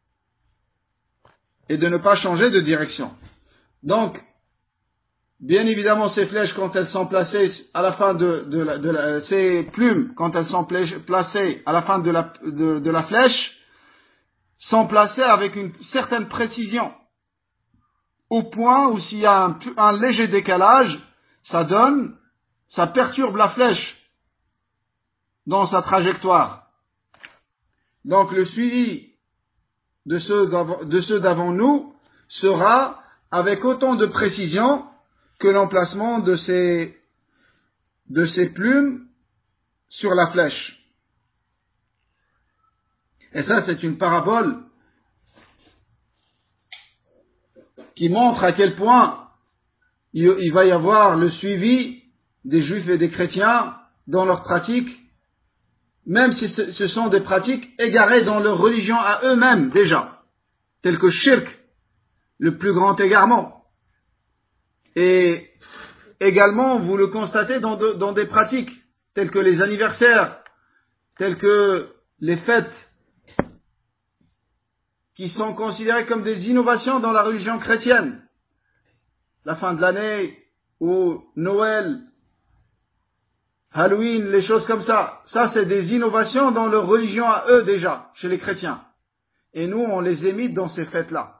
et de ne pas changer de direction. Donc, bien évidemment, ces flèches, quand elles sont placées à la fin ces plumes, quand elles sont placées à la fin de la flèche, sont placées avec une certaine précision, au point où s'il y a un léger décalage, ça perturbe la flèche dans sa trajectoire. Donc le suivi de ceux d'avant nous sera avec autant de précision que l'emplacement de ces plumes sur la flèche. Et ça, c'est une parabole qui montre à quel point il va y avoir le suivi des juifs et des chrétiens dans leurs pratiques, même si ce sont des pratiques égarées dans leur religion à eux-mêmes déjà, telles que shirk, le plus grand égarement. Et également, vous le constatez dans des pratiques telles que les anniversaires, telles que les fêtes, qui sont considérées comme des innovations dans la religion chrétienne. La fin de l'année, ou Noël, Halloween, les choses comme ça. Ça, c'est des innovations dans leur religion à eux déjà, chez les chrétiens. Et nous, on les imite dans ces fêtes-là.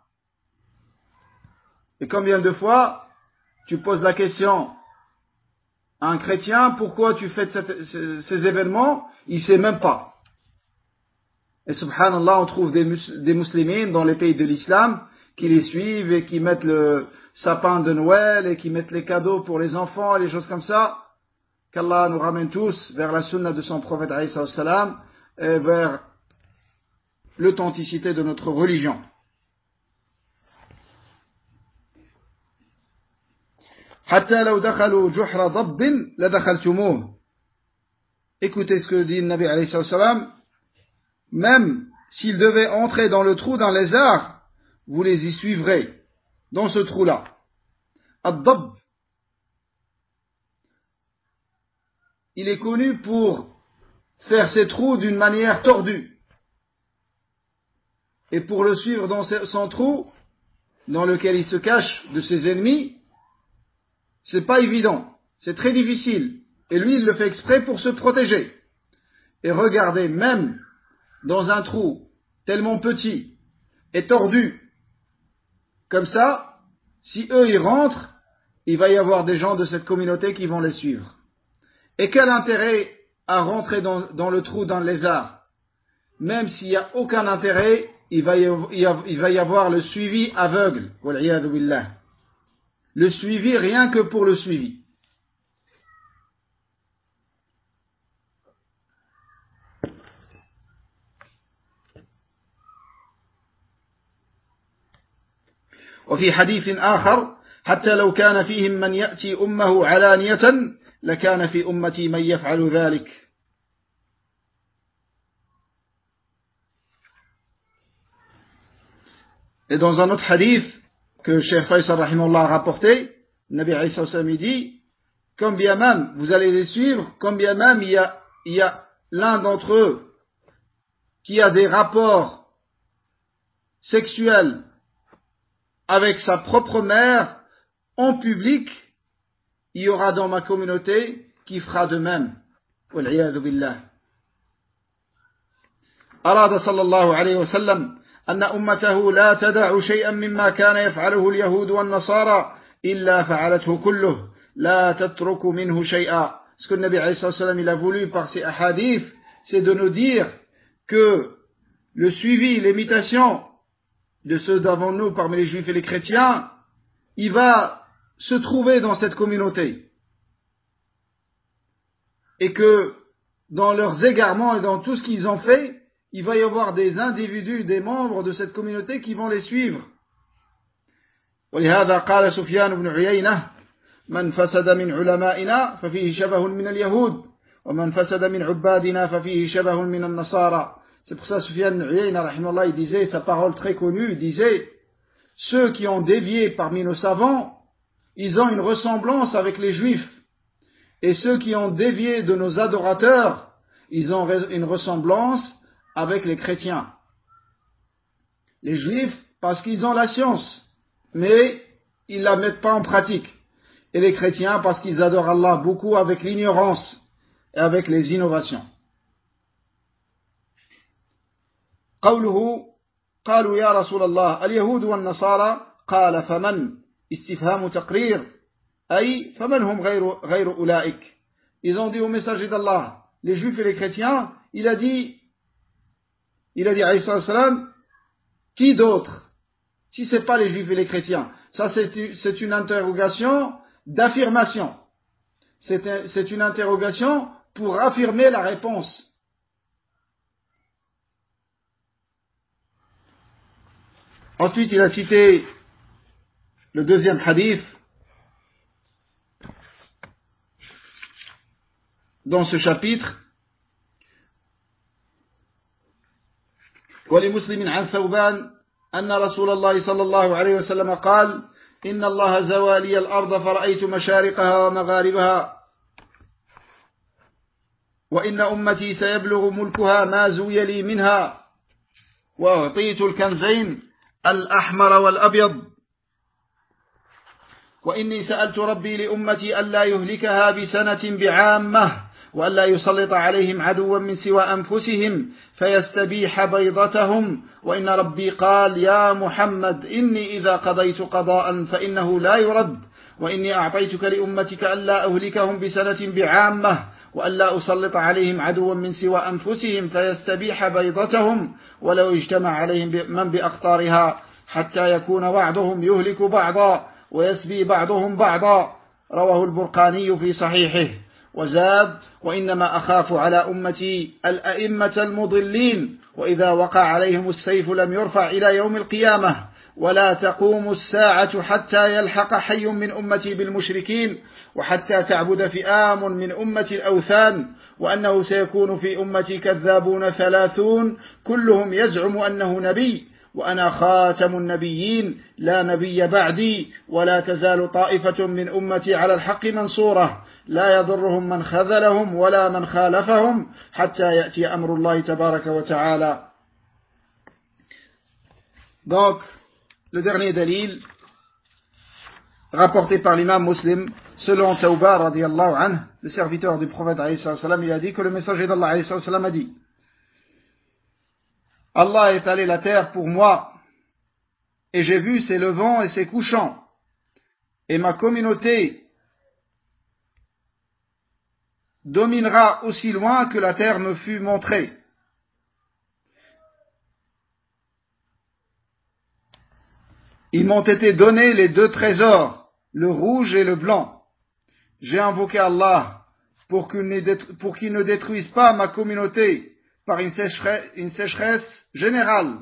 Et combien de fois, tu poses la question à un chrétien, pourquoi tu fêtes ces événements? Il ne sait même pas. Et subhanallah, on trouve des musulmans dans les pays de l'islam qui les suivent et qui mettent le sapin de Noël et qui mettent les cadeaux pour les enfants et les choses comme ça. Qu'Allah nous ramène tous vers la sunna de son prophète alayhi salam et vers l'authenticité de notre religion. حتى لو دخلوا جحر ضب لدخلتموه. Écoutez ce que dit le Nabi alayhi salam, même s'ils devaient entrer dans le trou d'un lézard, vous les y suivrez dans ce trou-là. Ad-Dab, il est connu pour faire ses trous d'une manière tordue. Et pour le suivre dans son trou, dans lequel il se cache de ses ennemis, c'est pas évident, c'est très difficile. Et lui, il le fait exprès pour se protéger. Et regardez, même dans un trou tellement petit et tordu, comme ça, si eux y rentrent, il va y avoir des gens de cette communauté qui vont les suivre. Et quel intérêt à rentrer dans le trou d'un lézard? Même s'il n'y a aucun intérêt, il va y avoir le suivi aveugle. Wal'iyadu billah. Le suivi rien que pour le suivi. وفي حديث آخر حتى لو كان فيهم من يأتي أمه علانية لكان في أمتي من يفعل ذلك. Et dans un autre hadith que Cheikh Faisal rahimahullah a rapporté, le Nabi alayhi salam dit, comme bien même vous allez les suivre, comme bien même il y a l'un d'entre eux qui a des rapports sexuels avec sa propre mère en public, il y aura dans ma communauté qui fera de même. Wal'iyadu billah. أراد صلى الله عليه وسلم أن أمته لا تدع شيئا مما كان يفعله اليهود والنصارى إلا فعلته كله لا تترك منه شيئا. Ce que le Nabi alayhi salam il a voulu par ces hadiths, c'est de nous dire que le suivi, l'imitation de ceux d'avant nous parmi les juifs et les chrétiens, il va se trouver dans cette communauté. Et que dans leurs égarements et dans tout ce qu'ils ont fait, il va y avoir des individus, des membres de cette communauté qui vont les suivre. ولهذا قال سفيان بن عيينة من فسد من علمائنا ففيه شبه من اليهود ومن فسد من عبادنا ففيه شبه من النصارى. C'est pour ça Sufyan ibn Uyayna rahimahullah, il disait, sa parole très connue, il disait, ceux qui ont dévié parmi nos savants, ils ont une ressemblance avec les juifs, et ceux qui ont dévié de nos adorateurs, ils ont une ressemblance avec les chrétiens. Les juifs, parce qu'ils ont la science, mais ils ne la mettent pas en pratique. Et les chrétiens, parce qu'ils adorent Allah beaucoup avec l'ignorance et avec les innovations. قوله قالوا يا رسول الله اليهود والنصارى قال فمن استفهام تقرير أي فمن هم غير أولئك. Ils ont dit au messager d'Allah, les juifs et les chrétiens, il a dit alayhi salam, qui d'autre si ce n'est pas les juifs et les chrétiens? Ça c'est une interrogation d'affirmation. C'est une interrogation pour affirmer la réponse. Ensuite, il a cité le deuxième hadith dans ce chapitre. ولمسلم عن ثوبان أن رسول الله صلى الله عليه وسلم قال إن الله زوى لي الأرض فرأيت مشارقها ومغاربها وإن أمتي سيبلغ ملكها ما زوي لي منها وأعطيت الكنزين الأحمر والأبيض وإني سألت ربي لأمتي ألا يهلكها بسنة بعامة وألا يسلط عليهم عدوا من سوى أنفسهم فيستبيح بيضتهم وإن ربي قال يا محمد إني إذا قضيت قضاء فإنه لا يرد وإني أعطيتك لأمتك ألا أهلكهم بسنة بعامة وألا أسلط عليهم عدوا من سوى أنفسهم فيستبيح بيضتهم ولو اجتمع عليهم من بأقطارها حتى يكون بعضهم يهلك بعضا ويسبي بعضهم بعضا. رواه البرقاني في صحيحه. وزاد وإنما أخاف على أمتي الأئمة المضلين وإذا وقع عليهم السيف لم يرفع إلى يوم القيامة ولا تقوم الساعة حتى يلحق حي من أمتي بالمشركين وحتى تعبد فئام من أمة الأوثان وأنه سيكون في أمتي كذابون 30 كلهم يزعم أنه نبي وأنا خاتم النبيين لا نبي بعدي ولا تزال طائفة من أمتي على الحق منصورة لا يضرهم من خذلهم ولا من خالفهم حتى يأتي أمر الله تبارك وتعالى. Donc, le dernier dalil rapporté par l'imam Muslim, selon Tawba radiyallahu anhu, le serviteur du prophète alayhi salam, il a dit que le messager d'Allah alayhi salam a dit: Allah a étalé la terre pour moi, et j'ai vu ses levants et ses couchants, et ma communauté dominera aussi loin que la terre me fut montrée. Ils m'ont été donnés les 2 trésors, le rouge et le blanc. J'ai invoqué Allah pour qu'il ne détruise pas ma communauté par une sécheresse générale,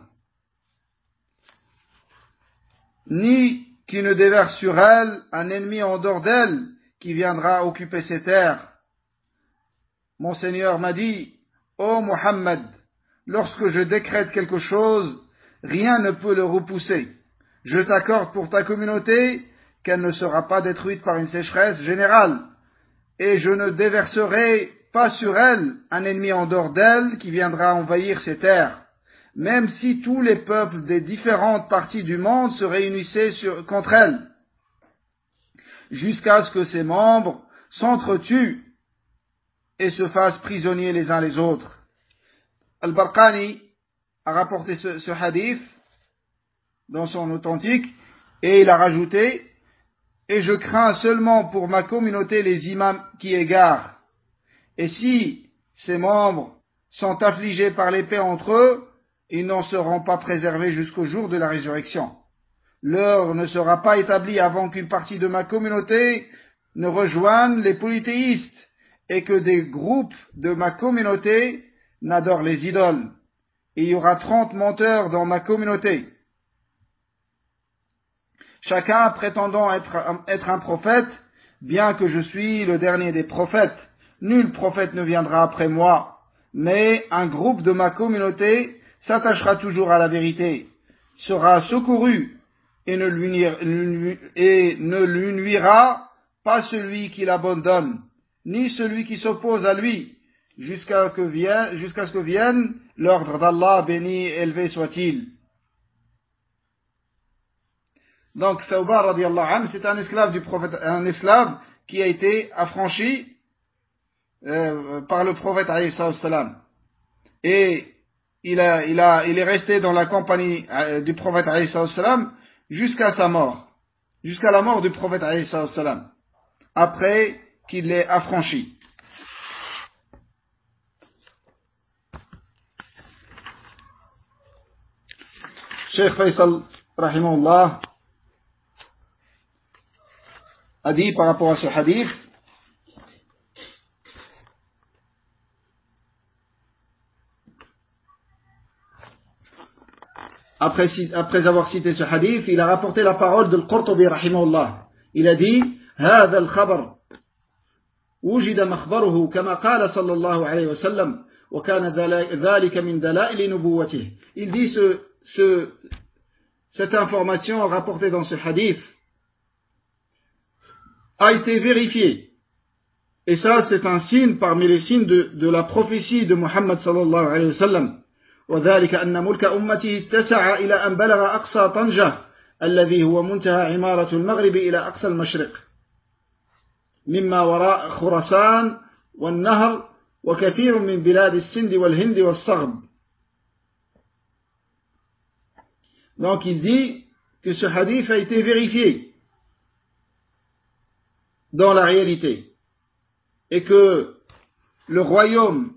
ni qu'il ne déverse sur elle un ennemi en dehors d'elle qui viendra occuper ces terres. Mon Seigneur m'a dit: Ô Muhammad, lorsque je décrète quelque chose, rien ne peut le repousser. Je t'accorde pour ta communauté qu'elle ne sera pas détruite par une sécheresse générale, et je ne déverserai pas sur elle un ennemi en dehors d'elle qui viendra envahir ces terres, même si tous les peuples des différentes parties du monde se réunissaient contre elle, jusqu'à ce que ses membres s'entretuent et se fassent prisonniers les uns les autres. Al-Barqani a rapporté ce hadith dans son authentique, et il a rajouté: et je crains seulement pour ma communauté les imams qui égarent, et si ses membres sont affligés par l'épée entre eux, ils n'en seront pas préservés jusqu'au jour de la résurrection. L'heure ne sera pas établie avant qu'une partie de ma communauté ne rejoigne les polythéistes, et que des groupes de ma communauté n'adorent les idoles. Et il y aura 30 menteurs dans ma communauté, chacun prétendant être un prophète, bien que je suis le dernier des prophètes. Nul prophète ne viendra après moi, mais un groupe de ma communauté s'attachera toujours à la vérité, sera secouru et ne lui nuira pas celui qui l'abandonne, ni celui qui s'oppose à lui, jusqu'à ce que vienne l'ordre d'Allah, béni et élevé soit-il. Donc, Thawba radiallahu anhu, c'est un esclave du prophète, un esclave qui a été affranchi par le prophète alayhi salam. Et il est resté dans la compagnie du prophète alayhi salam jusqu'à sa mort, jusqu'à la mort du prophète alayhi salam, après qu'il l'ait affranchi. Cheikh Faisal rahimahullah a dit par rapport à ce hadith: après avoir cité ce hadith, il a rapporté la parole de Al-Qurtubi rahimahullah. Il a dit: هذا الخبر وجد مخبره كما قال صلى الله عليه وسلم وكان ذلك من دلائل نبوته. Il dit cette information rapportée dans ce hadith a été vérifiée, et ça c'est un signe parmi les signes de la prophétie de Muhammad sallallahu alayhi wa sallam. وذلك أن ملك أمته اتسع إلى أن بلغ أقصى طنجة الذي هو منتهى عمارة المغرب إلى أقصى المشرق مما وراء خراسان والنهر وكثير من بلاد السند والهند والصغب. Donc il dit que ce hadith a été vérifié dans la réalité, et que le royaume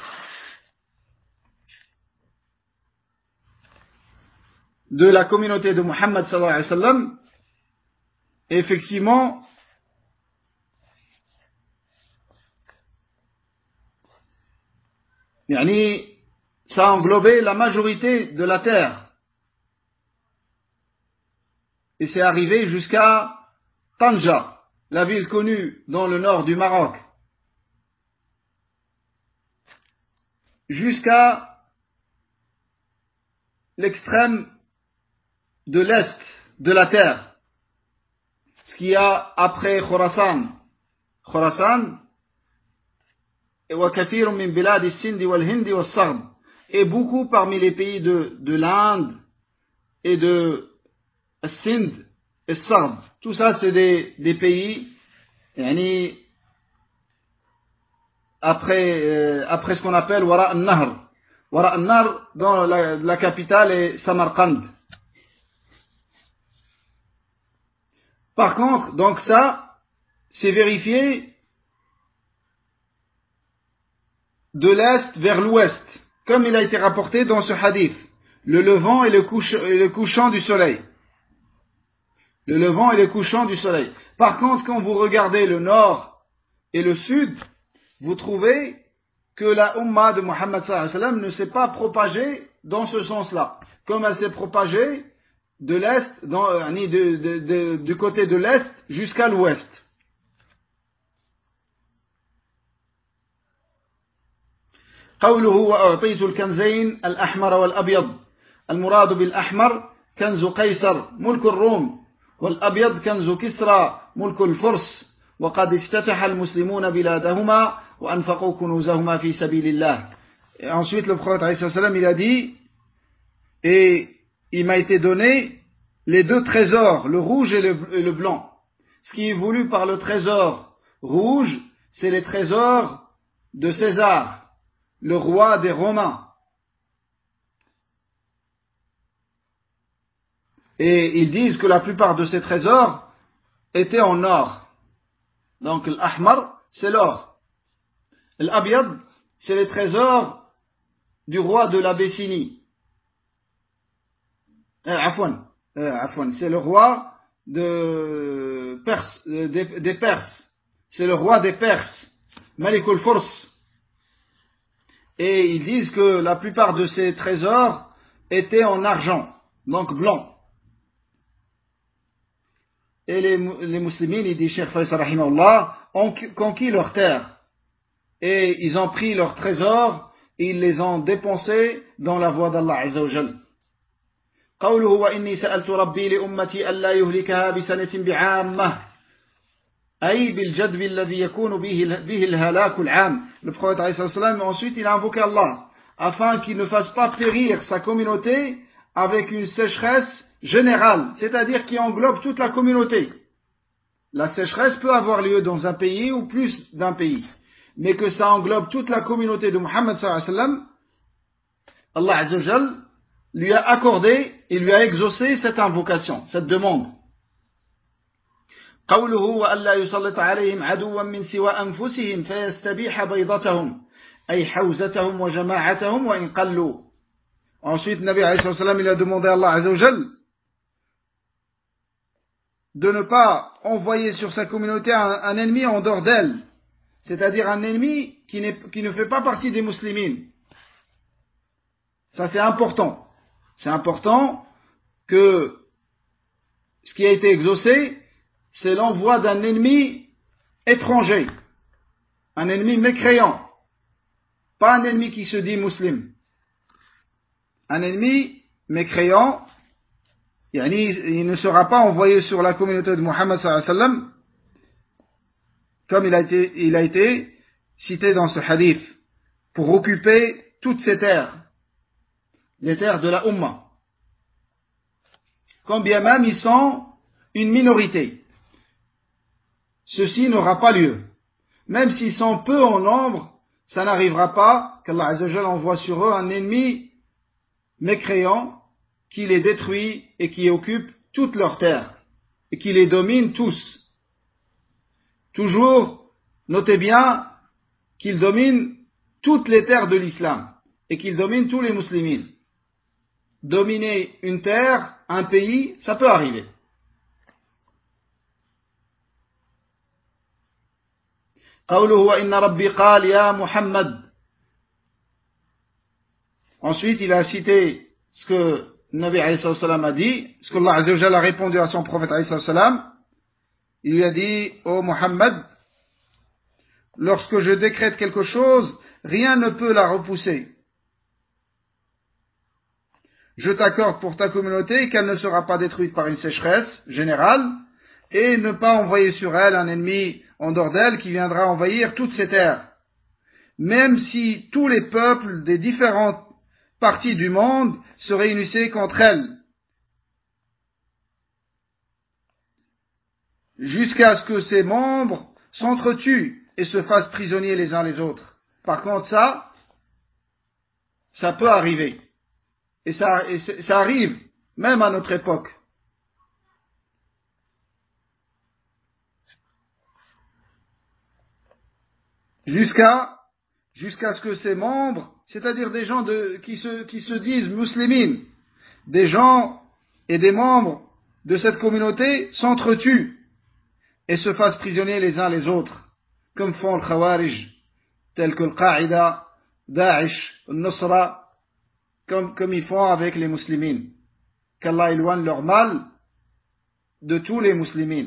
de la communauté de Muhammad sallallahu alayhi wa sallam, effectivement, ça a englobé la majorité de la terre. et c'est arrivé jusqu'à Tanja, la ville connue dans le nord du Maroc, jusqu'à l'extrême de l'est de la terre, ce qu'il y a après Khorasan. Khorasan, وكثير من بلاد السند والهند والصغد, et beaucoup parmi les pays de l'Inde et de Sind et Sard. Tout ça c'est des pays yani, après ce qu'on appelle Wara al-Nahr. Wara al-Nahr, dans la capitale est Samarkand. Par contre, donc ça, c'est vérifié de l'est vers l'ouest, comme il a été rapporté dans ce hadith, le levant et le couchant du soleil. Le levant et le couchant du soleil. Par contre, quand vous regardez le nord et le sud, vous trouvez que la Ummah de Muhammad sallallahu alayhi wa sallam ne s'est pas propagée dans ce sens-là, comme elle s'est propagée de l'est, du côté de l'est jusqu'à l'ouest. قوله وأعطيت الكنزين الأحمر والأبيض, المراد بالأحمر كنز قيصر ملك الروم, والأبيض كنز كسرى ملك الفرس, وقد افتتح المسلمون بلادهما وأنفقوا كنوزهما في سبيل الله. Et ensuite le prophète alayhi salam il a dit, et il m'a été donné les deux trésors, le rouge et le blanc. Ce qui est voulu par le trésor rouge, c'est les trésors de César, le roi des Romains. Et ils disent que la plupart de ces trésors étaient en or. Donc l'Ahmar, c'est l'or. L'Abyad, c'est les trésors du roi de l'Abyssinie. Afwan, c'est le roi des Perses. C'est le roi des Perses, Malik al-Furs. Et ils disent que la plupart de ces trésors étaient en argent, donc blanc. Et les musulmans, il dit Cheikh Faisal rahimahullah, ont conquis leurs terres. Et ils ont pris leurs trésors et ils les ont dépensés dans la voie d'Allah Azza wa Jal. قوله وإني سألت ربي لأمتي ألا يهلكها بسنة بعامة أي بالجدب الذي يكون به الهلاك العام. Le prophète alayhi salam ensuite il a invoqué Allah afin qu'il ne fasse pas périr sa communauté avec une sécheresse générale, c'est-à-dire qui englobe toute la communauté. La sécheresse peut avoir lieu dans un pays ou plus d'un pays, mais que ça englobe toute la communauté de Muhammad sallallahu alayhi wa sallam, Allah Azza wa Jal lui a accordé et lui a exaucé cette invocation, cette demande. قوله وألا يسلط عليهم عدوا من سوى أنفسهم فيستبيح بيضتهم أي حوزتهم وجماعتهم وإن قلوا. Ensuite, Nabi alayhi salam il a demandé à Allah Azza wa Jal de ne pas envoyer sur sa communauté un ennemi en dehors d'elle, c'est-à-dire un ennemi qui ne fait pas partie des musulmans. Ça c'est important. C'est important que ce qui a été exaucé, c'est l'envoi d'un ennemi étranger, un ennemi mécréant, pas un ennemi qui se dit musulman. Un ennemi mécréant, il ne sera pas envoyé sur la communauté de Muhammad sallallahu alayhi wa sallam, comme il a été cité dans ce hadith, pour occuper toutes ces terres, les terres de la Ummah. Quand bien même ils sont une minorité, ceci n'aura pas lieu. Même s'ils sont peu en nombre, ça n'arrivera pas qu'Allah Azza wa Jalla envoie sur eux un ennemi mécréant qui les détruit et qui occupe toutes leurs terres et qui les domine tous. Toujours, notez bien qu'il domine toutes les terres de l'islam et qu'il domine tous les musulmans. Dominer une terre, un pays, ça peut arriver. قوله وإن ربي قال يا محمد. Ensuite, il a cité ce que Nabi alayhi salam a dit, ce qu'Allah azza wa jalla a répondu à son prophète alayhi salam, il lui a dit, ô Muhammad, lorsque je décrète quelque chose, rien ne peut la repousser. Je t'accorde pour ta communauté qu'elle ne sera pas détruite par une sécheresse générale, et ne pas envoyer sur elle un ennemi en dehors d'elle qui viendra envahir toutes ces terres. Même si tous les peuples des différentes parties du monde se réunissaient contre elle, jusqu'à ce que ses membres s'entretuent et se fassent prisonniers les uns les autres. Par contre, ça peut arriver. Et ça arrive, même à notre époque. Jusqu'à ce que ses membres, c'est-à-dire des gens qui se disent musulmans, des gens et des membres de cette communauté s'entretuent et se fassent prisonniers les uns les autres, comme font le Khawarij, tels que le Qa'ida, Daesh, le Nusra, comme ils font avec les musulmans. Qu'Allah éloigne leur mal de tous les musulmans.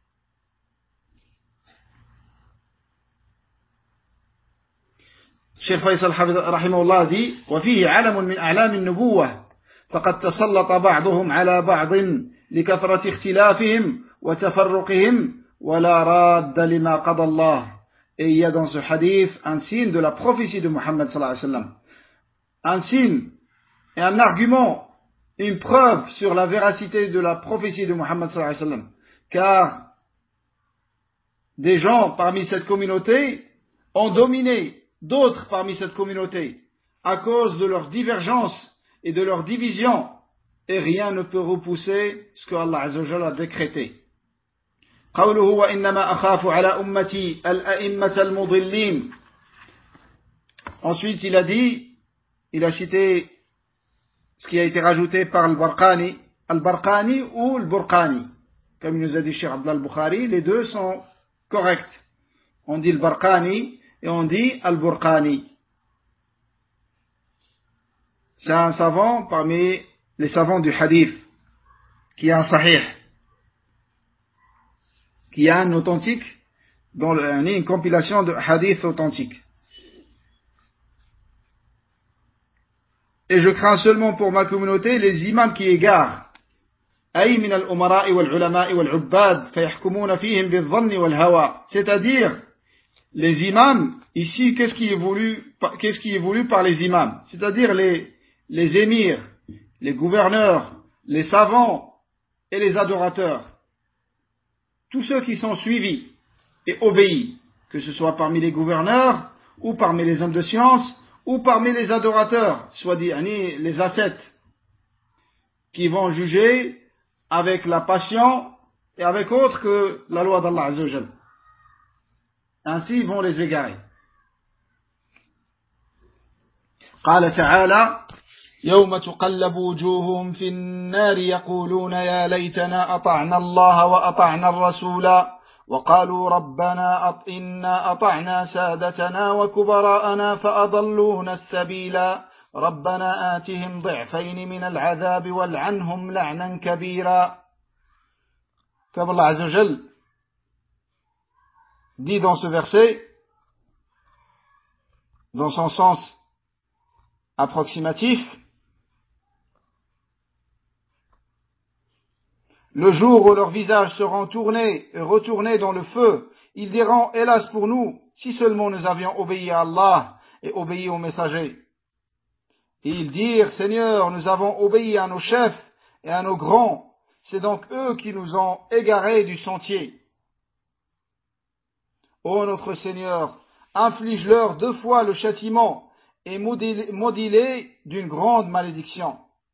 Cheikh Faisal rahimahullah dit وفيه علم من أعلام النبوة فقد تسلط بعضهم على بعض لكثرة اختلافهم وتفرقهم ولا راد لما قضى الله. Et il y a dans ce hadith un signe de la prophétie de Muhammad sallallahu alayhi wa sallam, un signe et un argument, une preuve sur la véracité de la prophétie de Muhammad sallallahu alayhi wa sallam, car des gens parmi cette communauté ont dominé d'autres parmi cette communauté à cause de leurs divergences et de leurs divisions, et rien ne peut repousser ce que Allah azza wa jalla a décrété. قوله وإنما أخاف على أمتي الأئمة المضلين. Ensuite il a cité ce qui a été rajouté par Al-Barqani ou Al-Burqani, comme il nous a dit Cheikh Abdullah Al-Bukhari, les deux sont corrects. On dit Al-Barqani et on dit Al-Burqani. C'est un savant parmi les savants du hadith qui a un sahih, qui a un authentique, une compilation de hadiths authentiques. Et je crains seulement pour ma communauté les imams qui égarent. أي من الأمراء والعلماء والعباد فيحكمون فيهم بالظن والهوى. C'est-à-dire, les imams, ici, qu'est-ce qui est voulu par les imams? C'est-à-dire les émirs, les gouverneurs, les savants et les adorateurs. Tous ceux qui sont suivis et obéis, que ce soit parmi les gouverneurs ou parmi les hommes de science ou parmi les adorateurs, soit dit les ascètes, qui vont juger avec la passion et avec autre que la loi d'Allah Azza wa Jal. Ainsi ils vont les égarer. قال تعالى يوم تقلب وجوههم في النار يقولون يا ليتنا أطعنا الله وأطعنا الرسول وقالوا ربنا إنا أطعنا سادتنا وكبراءنا فأضلونا السبيل ربنا آتهم ضعفين من العذاب والعنهم لعنا كبيرا. Comme Allah Azza wa Jal dit dans ce verset, dans son sens approximatif, le jour où leurs visages seront tournés et retournés dans le feu, ils diront hélas pour nous, si seulement nous avions obéi à Allah et obéi aux messagers. Et ils dirent Seigneur, nous avons obéi à nos chefs et à nos grands, c'est donc eux qui nous ont égarés du sentier. Ô notre Seigneur, inflige-leur 2 fois le châtiment et maudis-les d'une grande malédiction.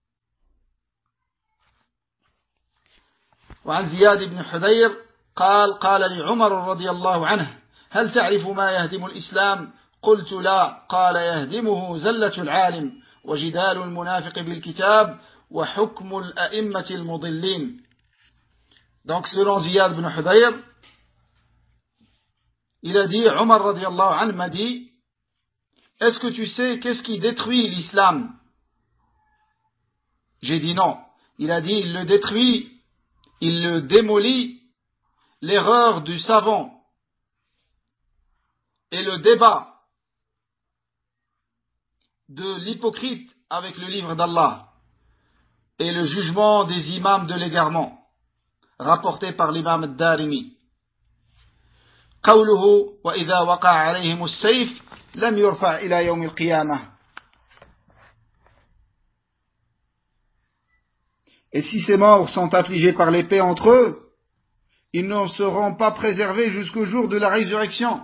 وعن زياد بن حذير قال لي عمر رضي الله عنه هل تعرف ما يهدم الإسلام؟ قلت لا. قال يهدمه زلة العالم وجدال المنافق بالكتاب وحكم الأئمة المضلين. Donc selon Ziyad ibn Hudayr, il a dit, Omar radiallahu anhu m'a dit, est-ce que tu sais qu'est-ce qui détruit l'islam? J'ai dit non. Il a dit, il le détruit, il le démolit, l'erreur du savant et le débat de l'hypocrite avec le livre d'Allah et le jugement des imams de l'égarement, rapporté par l'imam al-Darimi. قوله وإذا وقع عليهم السيف لم يرفع إلى يوم القيامة. Et si ces morts sont affligés par l'épée entre eux, ils ne seront pas préservés jusqu'au jour de la résurrection.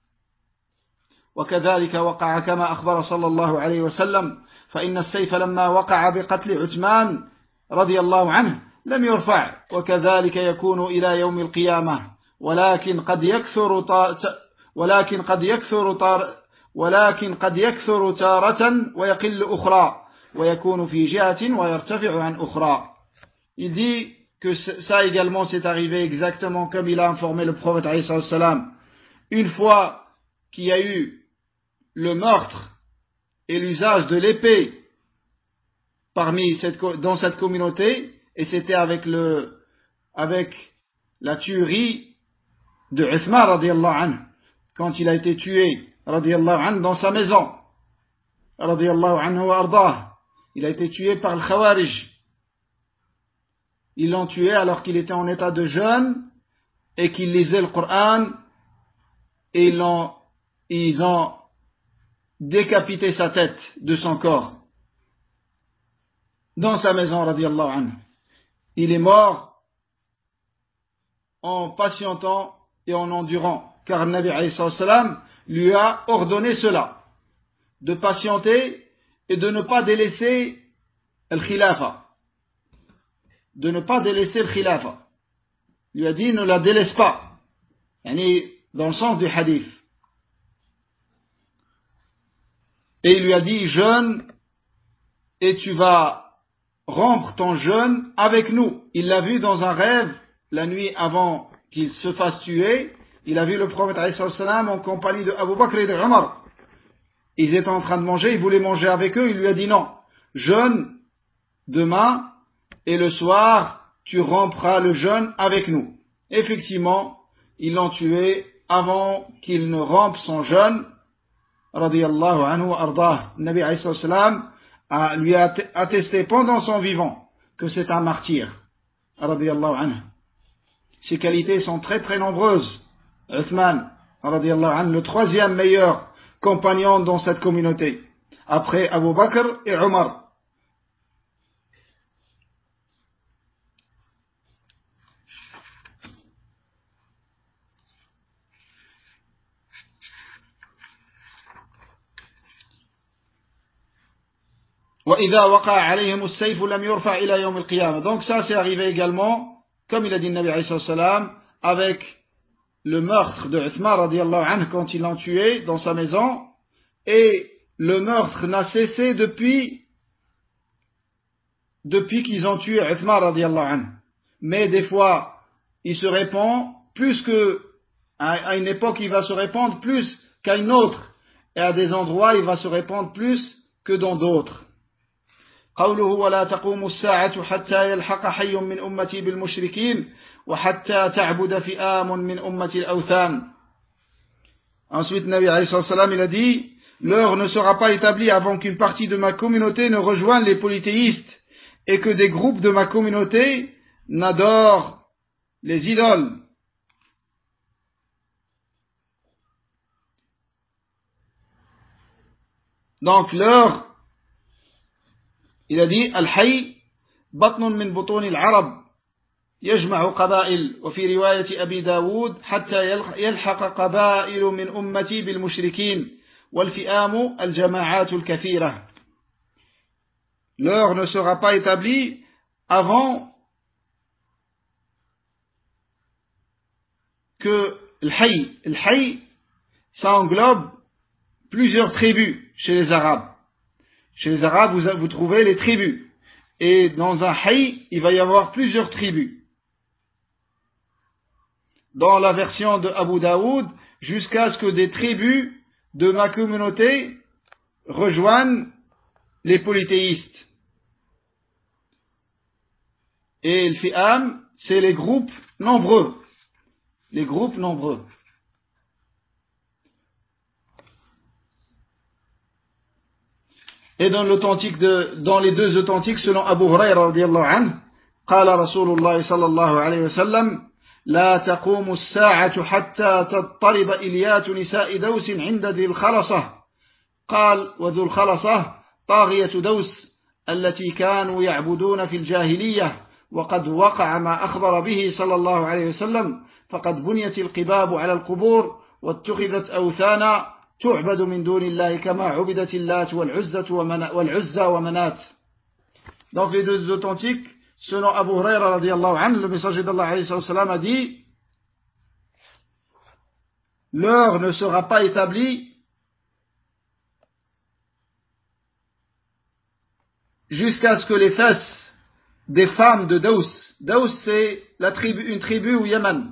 وكذلك وقع كما أخبر صلى الله عليه وسلم فإن السيف لما وقع بقتل عثمان رضي الله عنه لم يرفع وكذلك يكون إلى يوم القيامة ولكن قد يكثر تارة ويقل أخرى ويكون في جهة ويرتفع عن أخرى. Il dit que ça également s'est arrivé exactement comme il a informé le prophète alayhi salam. Une fois qu'il y a eu le meurtre et l'usage de l'épée dans cette communauté, et c'était avec la tuerie de Uthman radiyallahu anhu, quand il a été tué radiyallahu anhu dans sa maison radiyallahu anhu wa ardah. Il a été tué par le Khawarij. Ils l'ont tué alors qu'il était en état de jeûne et qu'il lisait le Coran, et ils ont décapité sa tête de son corps dans sa maison radiyallahu anhu. Il est mort en patientant et en endurant, car le Nabi alayhi salam lui a ordonné cela, de patienter et de ne pas délaisser le khilafa. De ne pas délaisser le khilafa. Il lui a dit, ne la délaisse pas. Dans le sens du hadith. Et il lui a dit, jeûne, et tu vas rompre ton jeûne avec nous. Il l'a vu dans un rêve, la nuit avant qu'il se fasse tuer. Il a vu le prophète alayhi salam en compagnie de Abu Bakr et de Omar. Ils étaient en train de manger, il voulait manger avec eux. Il lui a dit non, jeûne demain, et le soir, tu rompras le jeûne avec nous. Effectivement, ils l'ont tué avant qu'il ne rompe son jeûne, radiyallahu anhu wa ardah. Le Nabi alayhi salam lui a attesté pendant son vivant que c'est un martyr, radiyallahu anhu. Ses qualités sont très très nombreuses. Uthman, radiyallahu anhu, le troisième meilleur compagnon dans cette communauté, après Abu Bakr et Omar. وَإِذَا وَقَعَ عَلَيْهِمُ السَّيْفُ لَمْ يُرْفَعْ إِلَى يَوْمِ الْقِيَامَةِ. Donc ça c'est arrivé également, comme il a dit le Nabi alayhi salam, avec le meurtre de Uthman radiyallahu anhu quand ils l'ont tué dans sa maison, et le meurtre n'a cessé depuis qu'ils ont tué Uthman radiyallahu anhu. Mais des fois, il se répand plus que, à une époque il va se répandre plus qu'à une autre, et à des endroits il va se répandre plus que dans d'autres. قوله ولا تقوم الساعة حتى يلحق حي من أمتي بالمشركين وحتى تعبد فئام من أمة الأوثان. Ensuite, Nabi alayhi salam, il a dit, l'heure ne sera pas établie avant qu'une partie de ma communauté ne rejoigne les polythéistes et que des groupes de ma communauté n'adorent les idoles. Donc l'heure, il a dit Al-Hayy batnun min butun al-Arab يجمع قبائل وفي رواية أبي داود حتى يلحق قبائل من أمتي بالمشركين والفئام الجماعات الكثيرة. L'heure ne sera pas établie avant que le Hayy, ça englobe plusieurs tribus chez les Arabes. Chez les Arabes, vous trouvez les tribus. Et dans un Hayy, il va y avoir plusieurs tribus. Dans la version de Abu Daoud, jusqu'à ce que des tribus de ma communauté rejoignent les polythéistes. Et le fi'am, c'est les groupes nombreux. Les groupes nombreux. Et dans les deux authentiques, selon Abu Huraira radiyallahu anhu, قال رسول الله صلى الله عليه وسلم لا تقوم الساعة حتى تضطرب إليات نساء دوس عند ذي الخلصة قال وذو الخلصة طاغية دوس التي كانوا يعبدون في الجاهلية وقد وقع ما أخبر به صلى الله عليه وسلم فقد بنيت القباب على القبور واتخذت أوثانا تعبد من دون الله كما عبدت اللات والعزى ومنات. Donc les deux authentiques, selon Abu Huraira radiyallahu anhu, le messager d'Allah alayhi wa sallam a dit: l'heure ne sera pas établie jusqu'à ce que les fesses des femmes de Daous, Daous c'est une tribu au Yémen,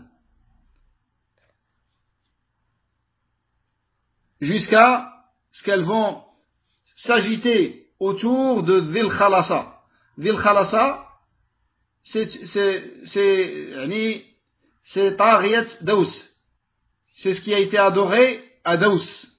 jusqu'à ce qu'elles vont s'agiter autour de Dhil Khalasa. Dhil Khalasa, c'est Tariat Daous. C'est ce qui a été adoré à Daous.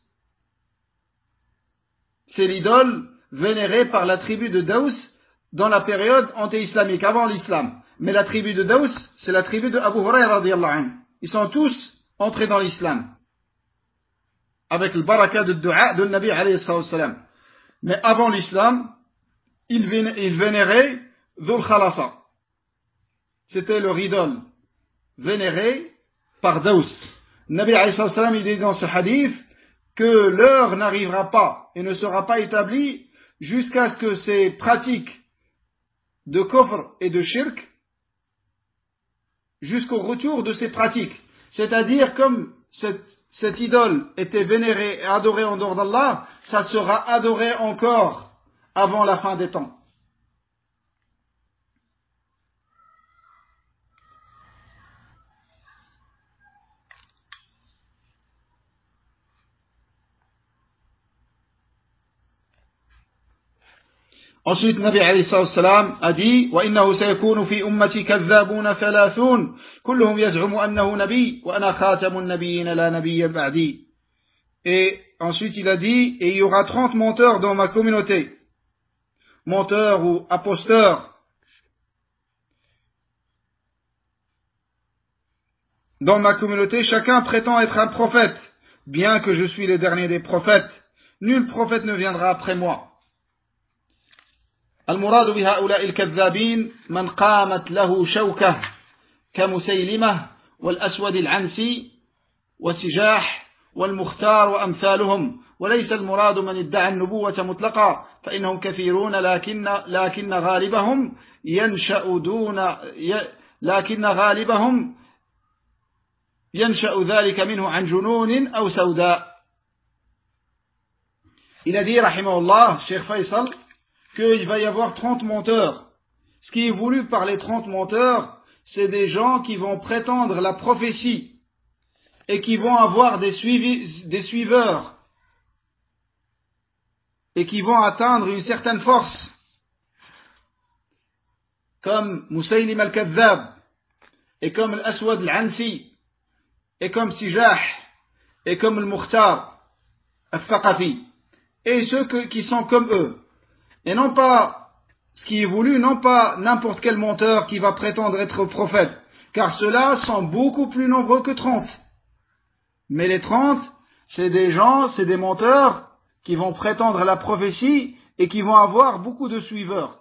C'est l'idole vénérée par la tribu de Daous dans la période anté-islamique, avant l'islam. Mais la tribu de Daous, c'est la tribu de Abu Huraira radiyallahu anhu. Ils sont tous entrés dans l'islam, avec le baraka de dua de Nabi alayhi salam. Mais avant l'islam, ils vénéraient Dhul Khalasa. C'était leur idole, vénérée par Daous. Nabi alayhi salam, il dit dans ce hadith que l'heure n'arrivera pas et ne sera pas établie jusqu'à ce que ces pratiques de kufr et de shirk, jusqu'au retour de ces pratiques. C'est-à-dire, comme cette idole était vénérée et adorée en dehors d'Allah, ça sera adoré encore avant la fin des temps. Ensuite, Nabi alayhi salam a dit: وَإِنَّهُ سَيَكُونُ فِي أُمَّتِي كَذَّابُونَ ثَلَاثُونَ كُلُّهُمْ يَزْعُمُ أَنَّهُ نَبِيٌّ وَأَنَا خَاتَمُ النَّبِيِّينَ لَا نَبِيَّ بَعْدِي. Et ensuite il a dit: et il y aura 30 menteurs dans ma communauté. Menteurs ou imposteurs. Dans ma communauté, chacun prétend être un prophète, bien que je suis le dernier des prophètes. Nul prophète ne viendra après moi. المراد بهؤلاء الكذابين من قامت له شوكة كمسيلمة والأسود العنسي وسجاح والمختار وأمثالهم وليس المراد من ادعى النبوة مطلقا فإنهم كثيرون لكن غالبهم ينشأ ذلك منه عن جنون أو سوداء. Il a dit rahimahullah, Cheikh Faisal, qu'il va y avoir 30 menteurs. Ce qui est voulu par les 30 menteurs, c'est des gens qui vont prétendre la prophétie et qui vont avoir des suiveurs et qui vont atteindre une certaine force, comme Musaylim al-Kadhab et comme l'Aswad al-Ansi et comme Sijah et comme le Mukhtar al-Thaqafi et ceux qui sont comme eux. Et non pas, ce qui est voulu, non pas n'importe quel menteur qui va prétendre être prophète, car ceux-là sont beaucoup plus nombreux que 30. Mais les 30, c'est des gens, c'est des menteurs qui vont prétendre la prophétie et qui vont avoir beaucoup de suiveurs.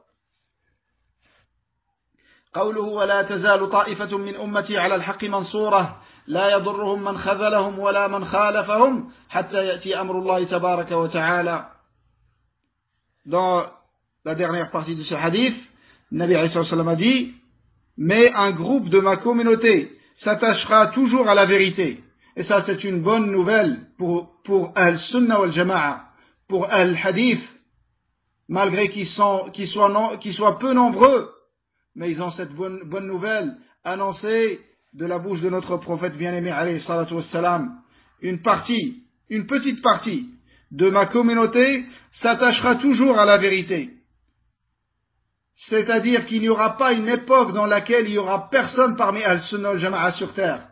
قوله ولا تزال طائفة من أمتي على الحق منصورة لا يضرهم من خذلهم ولا من خالفهم حتى يأتي أمر الله تبارك وتعالى. Dans la dernière partie de ce hadith, Nabi alayhi salam a dit: mais un groupe de ma communauté s'attachera toujours à la vérité. Et ça, c'est une bonne nouvelle pour Al-Sunnah wal-Jama'a, pour Al-Hadith, malgré qu'ils soient peu nombreux, mais ils ont cette bonne nouvelle annoncée de la bouche de notre prophète bien-aimé alayhi salatu wassalam. Une petite partie de ma communauté s'attachera toujours à la vérité. C'est-à-dire qu'il n'y aura pas une époque dans laquelle il n'y aura personne parmi Al-Sunnah wal-Jama'a sur terre.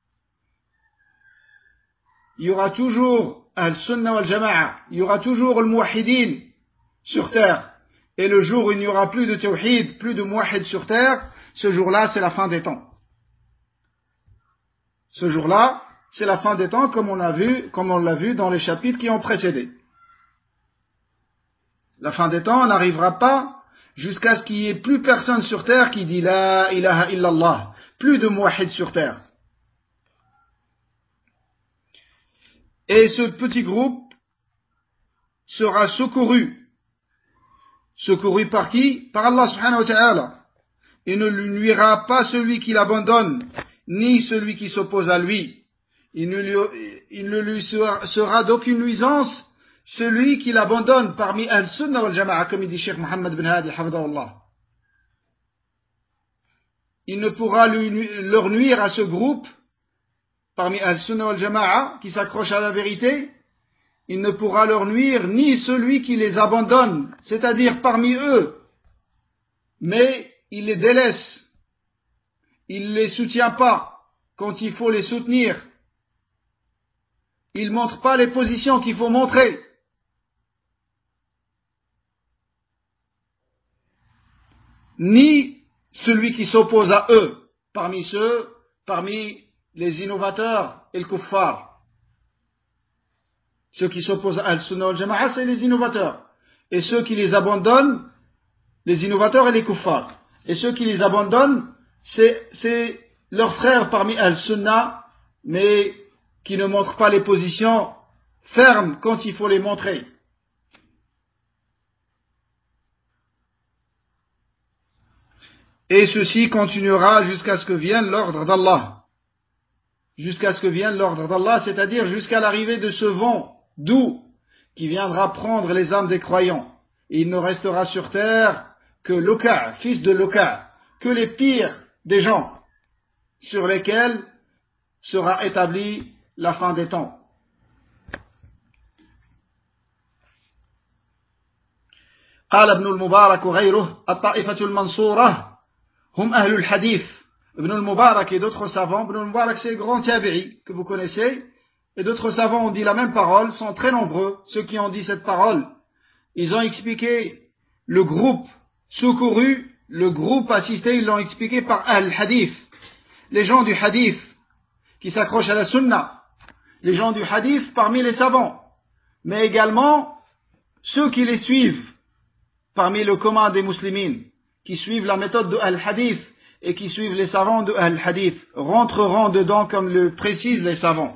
Il y aura toujours Al-Sunnah wal-Jama'a, il y aura toujours le Muwahhidin sur terre. Et le jour où il n'y aura plus de Tawhid, plus de Muwahhid sur terre, ce jour-là, c'est la fin des temps. Ce jour-là, c'est la fin des temps, comme on l'a vu dans les chapitres qui ont précédé. La fin des temps n'arrivera pas jusqu'à ce qu'il n'y ait plus personne sur terre qui dit La ilaha illallah, plus de muwahhid sur terre. Et ce petit groupe sera secouru. Secouru par qui? Par Allah subhanahu wa ta'ala. Il ne lui nuira pas celui qui l'abandonne, ni celui qui s'oppose à lui. Il ne lui sera d'aucune nuisance celui qui l'abandonne parmi Al-Sunnah wal-Jama'a, comme il dit Cheikh Mohammed bin Hadi, hafidahullah. Il ne pourra leur nuire à ce groupe, parmi Al-Sunnah wal-Jama'a, qui s'accroche à la vérité, il ne pourra leur nuire ni celui qui les abandonne, c'est-à-dire parmi eux, mais il les délaisse, il ne les soutient pas quand il faut les soutenir, il ne montre pas les positions qu'il faut montrer. Ni celui qui s'oppose à eux, parmi les innovateurs et le kuffar. Ceux qui s'opposent à Al-Sunnah wal-Jama'a, c'est les innovateurs. Et ceux qui les abandonnent, les innovateurs et les kuffars. Et ceux qui les abandonnent, c'est leurs frères parmi Al-Sunnah, mais qui ne montrent pas les positions fermes quand il faut les montrer. Et ceci continuera jusqu'à ce que vienne l'ordre d'Allah. Jusqu'à ce que vienne l'ordre d'Allah, c'est-à-dire jusqu'à l'arrivée de ce vent doux qui viendra prendre les âmes des croyants. Et il ne restera sur terre que Luka', fils de Luka', que les pires des gens sur lesquels sera établie la fin des temps. قال ابن المبارك وغيره الطائفة المنصورة هم أهل الحديث. Ibn al-Mubarak et d'autres savants, Ibn al-Mubarak c'est le grand tabi'i que vous connaissez, et d'autres savants ont dit la même parole, sont très nombreux, ceux qui ont dit cette parole. Ils ont expliqué le groupe secouru, le groupe assisté, ils l'ont expliqué par al-hadith, les gens du hadith qui s'accrochent à la sunna, les gens du hadith parmi les savants, mais également ceux qui les suivent parmi le commun des muslimines, qui suivent la méthode de al-hadith et qui suivent les savants de al-hadith, rentreront dedans comme le précisent les savants.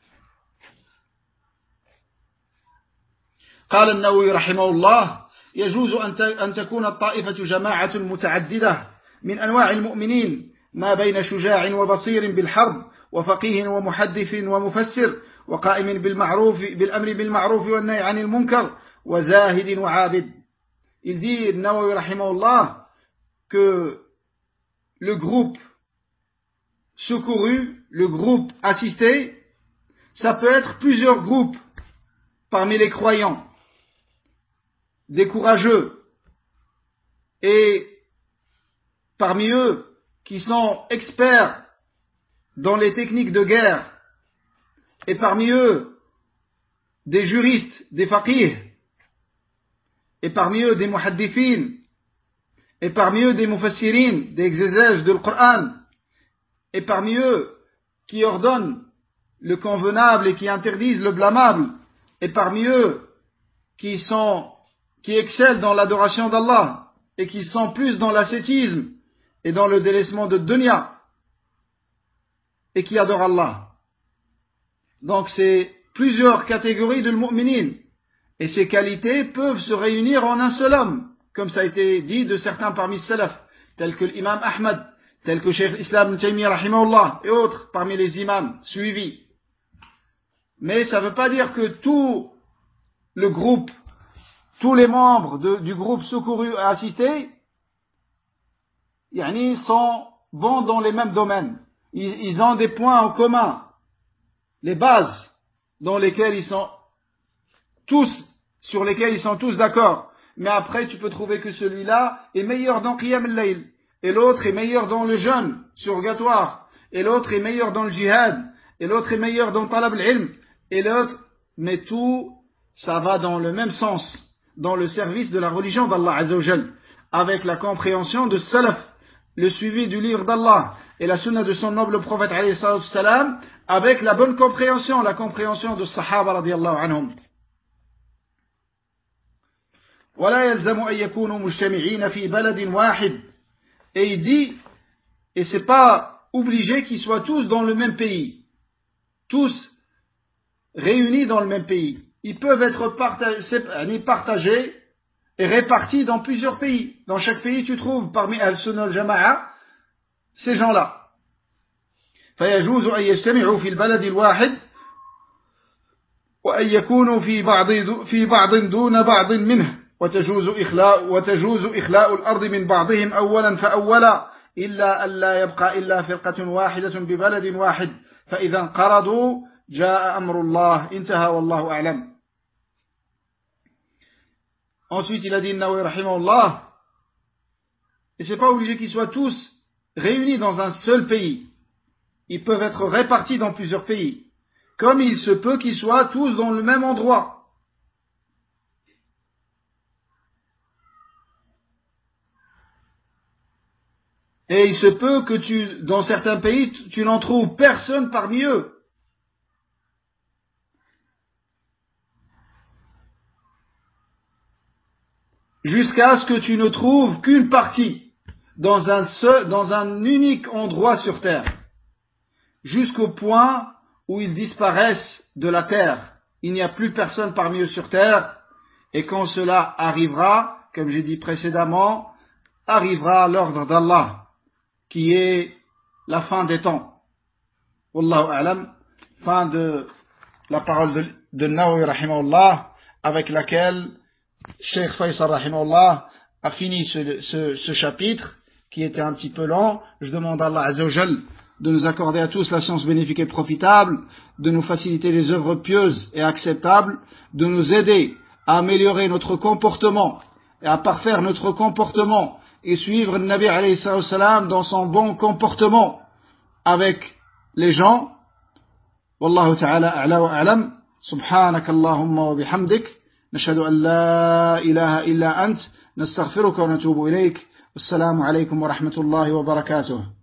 قال النووي رحمه الله يجوز أن تكون الطائفة جماعة متعددة من أنواع المؤمنين ما بين شجاع وبصير بالحرب وفقيه ومحدث ومفسر وقائم بالأمر بالمعروف والنهي عن المنكر وزاهد وعابد. Il dit النووي رحمه الله que le groupe secouru, le groupe assisté, ça peut être plusieurs groupes parmi les croyants, des courageux, et parmi eux qui sont experts dans les techniques de guerre, et parmi eux des juristes, des faqih, et parmi eux des muhaddithin, et parmi eux des mufassirin, des exégètes du Coran, et parmi eux qui ordonnent le convenable et qui interdisent le blâmable, et parmi eux qui excellent dans l'adoration d'Allah, et qui sont plus dans l'ascétisme et dans le délaissement de dunya, et qui adorent Allah. Donc c'est plusieurs catégories de mu'minin, et ces qualités peuvent se réunir en un seul homme, comme ça a été dit de certains parmi les salaf, tels que l'imam Ahmad, tels que Cheikh Islam Ibn Taymiyyah rahimahullah, et autres parmi les imams suivis. Mais ça ne veut pas dire que tout le groupe, tous les membres du groupe secouru et assisté, vont dans les mêmes domaines. Ils ont des points en commun, les bases sur lesquelles ils sont tous d'accord. mais après tu peux trouver que celui-là est meilleur dans Qiyam al-Layl, et l'autre est meilleur dans le jeûne surrogatoire, et l'autre est meilleur dans le jihad, et l'autre est meilleur dans le talab al-ilm, et l'autre, mais tout, ça va dans le même sens, dans le service de la religion d'Allah Azza wa Jal, avec la compréhension de Salaf, le suivi du livre d'Allah, et la sunna de son noble prophète alayhi salatu wassalam, avec la bonne compréhension, la compréhension de Sahaba radiyallahu anhum. ولا يلزم أن يكونوا مجتمعين في بلد واحد. Et il dit, et c'est pas obligé qu'ils soient tous dans le même pays, tous réunis dans le même pays. Ils peuvent être partagés et répartis dans plusieurs pays. Dans chaque pays, tu trouves parmi Al-Sunnah al-Jama'a ces gens-là. فيجوز أن يجتمعوا في البلد الواحد وأن يكونوا في بعض دون بعض منه وتجوز إخلاء الأرض من بعضهم أولا فأولا إلا أن لا يبقى إلا فرقة واحدة ببلد واحد فإذا انقرضوا جاء أمر الله انتهى والله أعلم. Ensuite il a dit Nawawi rahimahullah, et c'est pas obligé qu'ils soient tous réunis dans un seul pays. Ils peuvent être répartis dans plusieurs pays, comme il se peut qu'ils soient tous dans le même endroit. Et il se peut que dans certains pays, tu n'en trouves personne parmi eux. Jusqu'à ce que tu ne trouves qu'une partie dans un unique endroit sur terre. Jusqu'au point où ils disparaissent de la terre. Il n'y a plus personne parmi eux sur terre. Et quand cela arrivera, comme j'ai dit précédemment, arrivera l'ordre d'Allah, qui est la fin des temps. Wallahu a'lam. Fin de la parole de Nawawi rahimahullah, avec laquelle Cheikh Faisal rahimahullah a fini ce chapitre, qui était un petit peu long. Je demande à Allah Azza wa Jal de nous accorder à tous la science bénéfique et profitable, de nous faciliter les œuvres pieuses et acceptables, de nous aider à améliorer notre comportement et à parfaire notre comportement et suivre le Nabi alayhi salam dans son bon comportement avec les gens. Wallahu ta'ala a'la wa a'lam. Subhanakallahumma wa bihamdik. Nashhadu an la ilaha illa ant. Nastaghfiruka wa natubu ilayk. Wassalamu alaykum wa rahmatullahi wa barakatuh.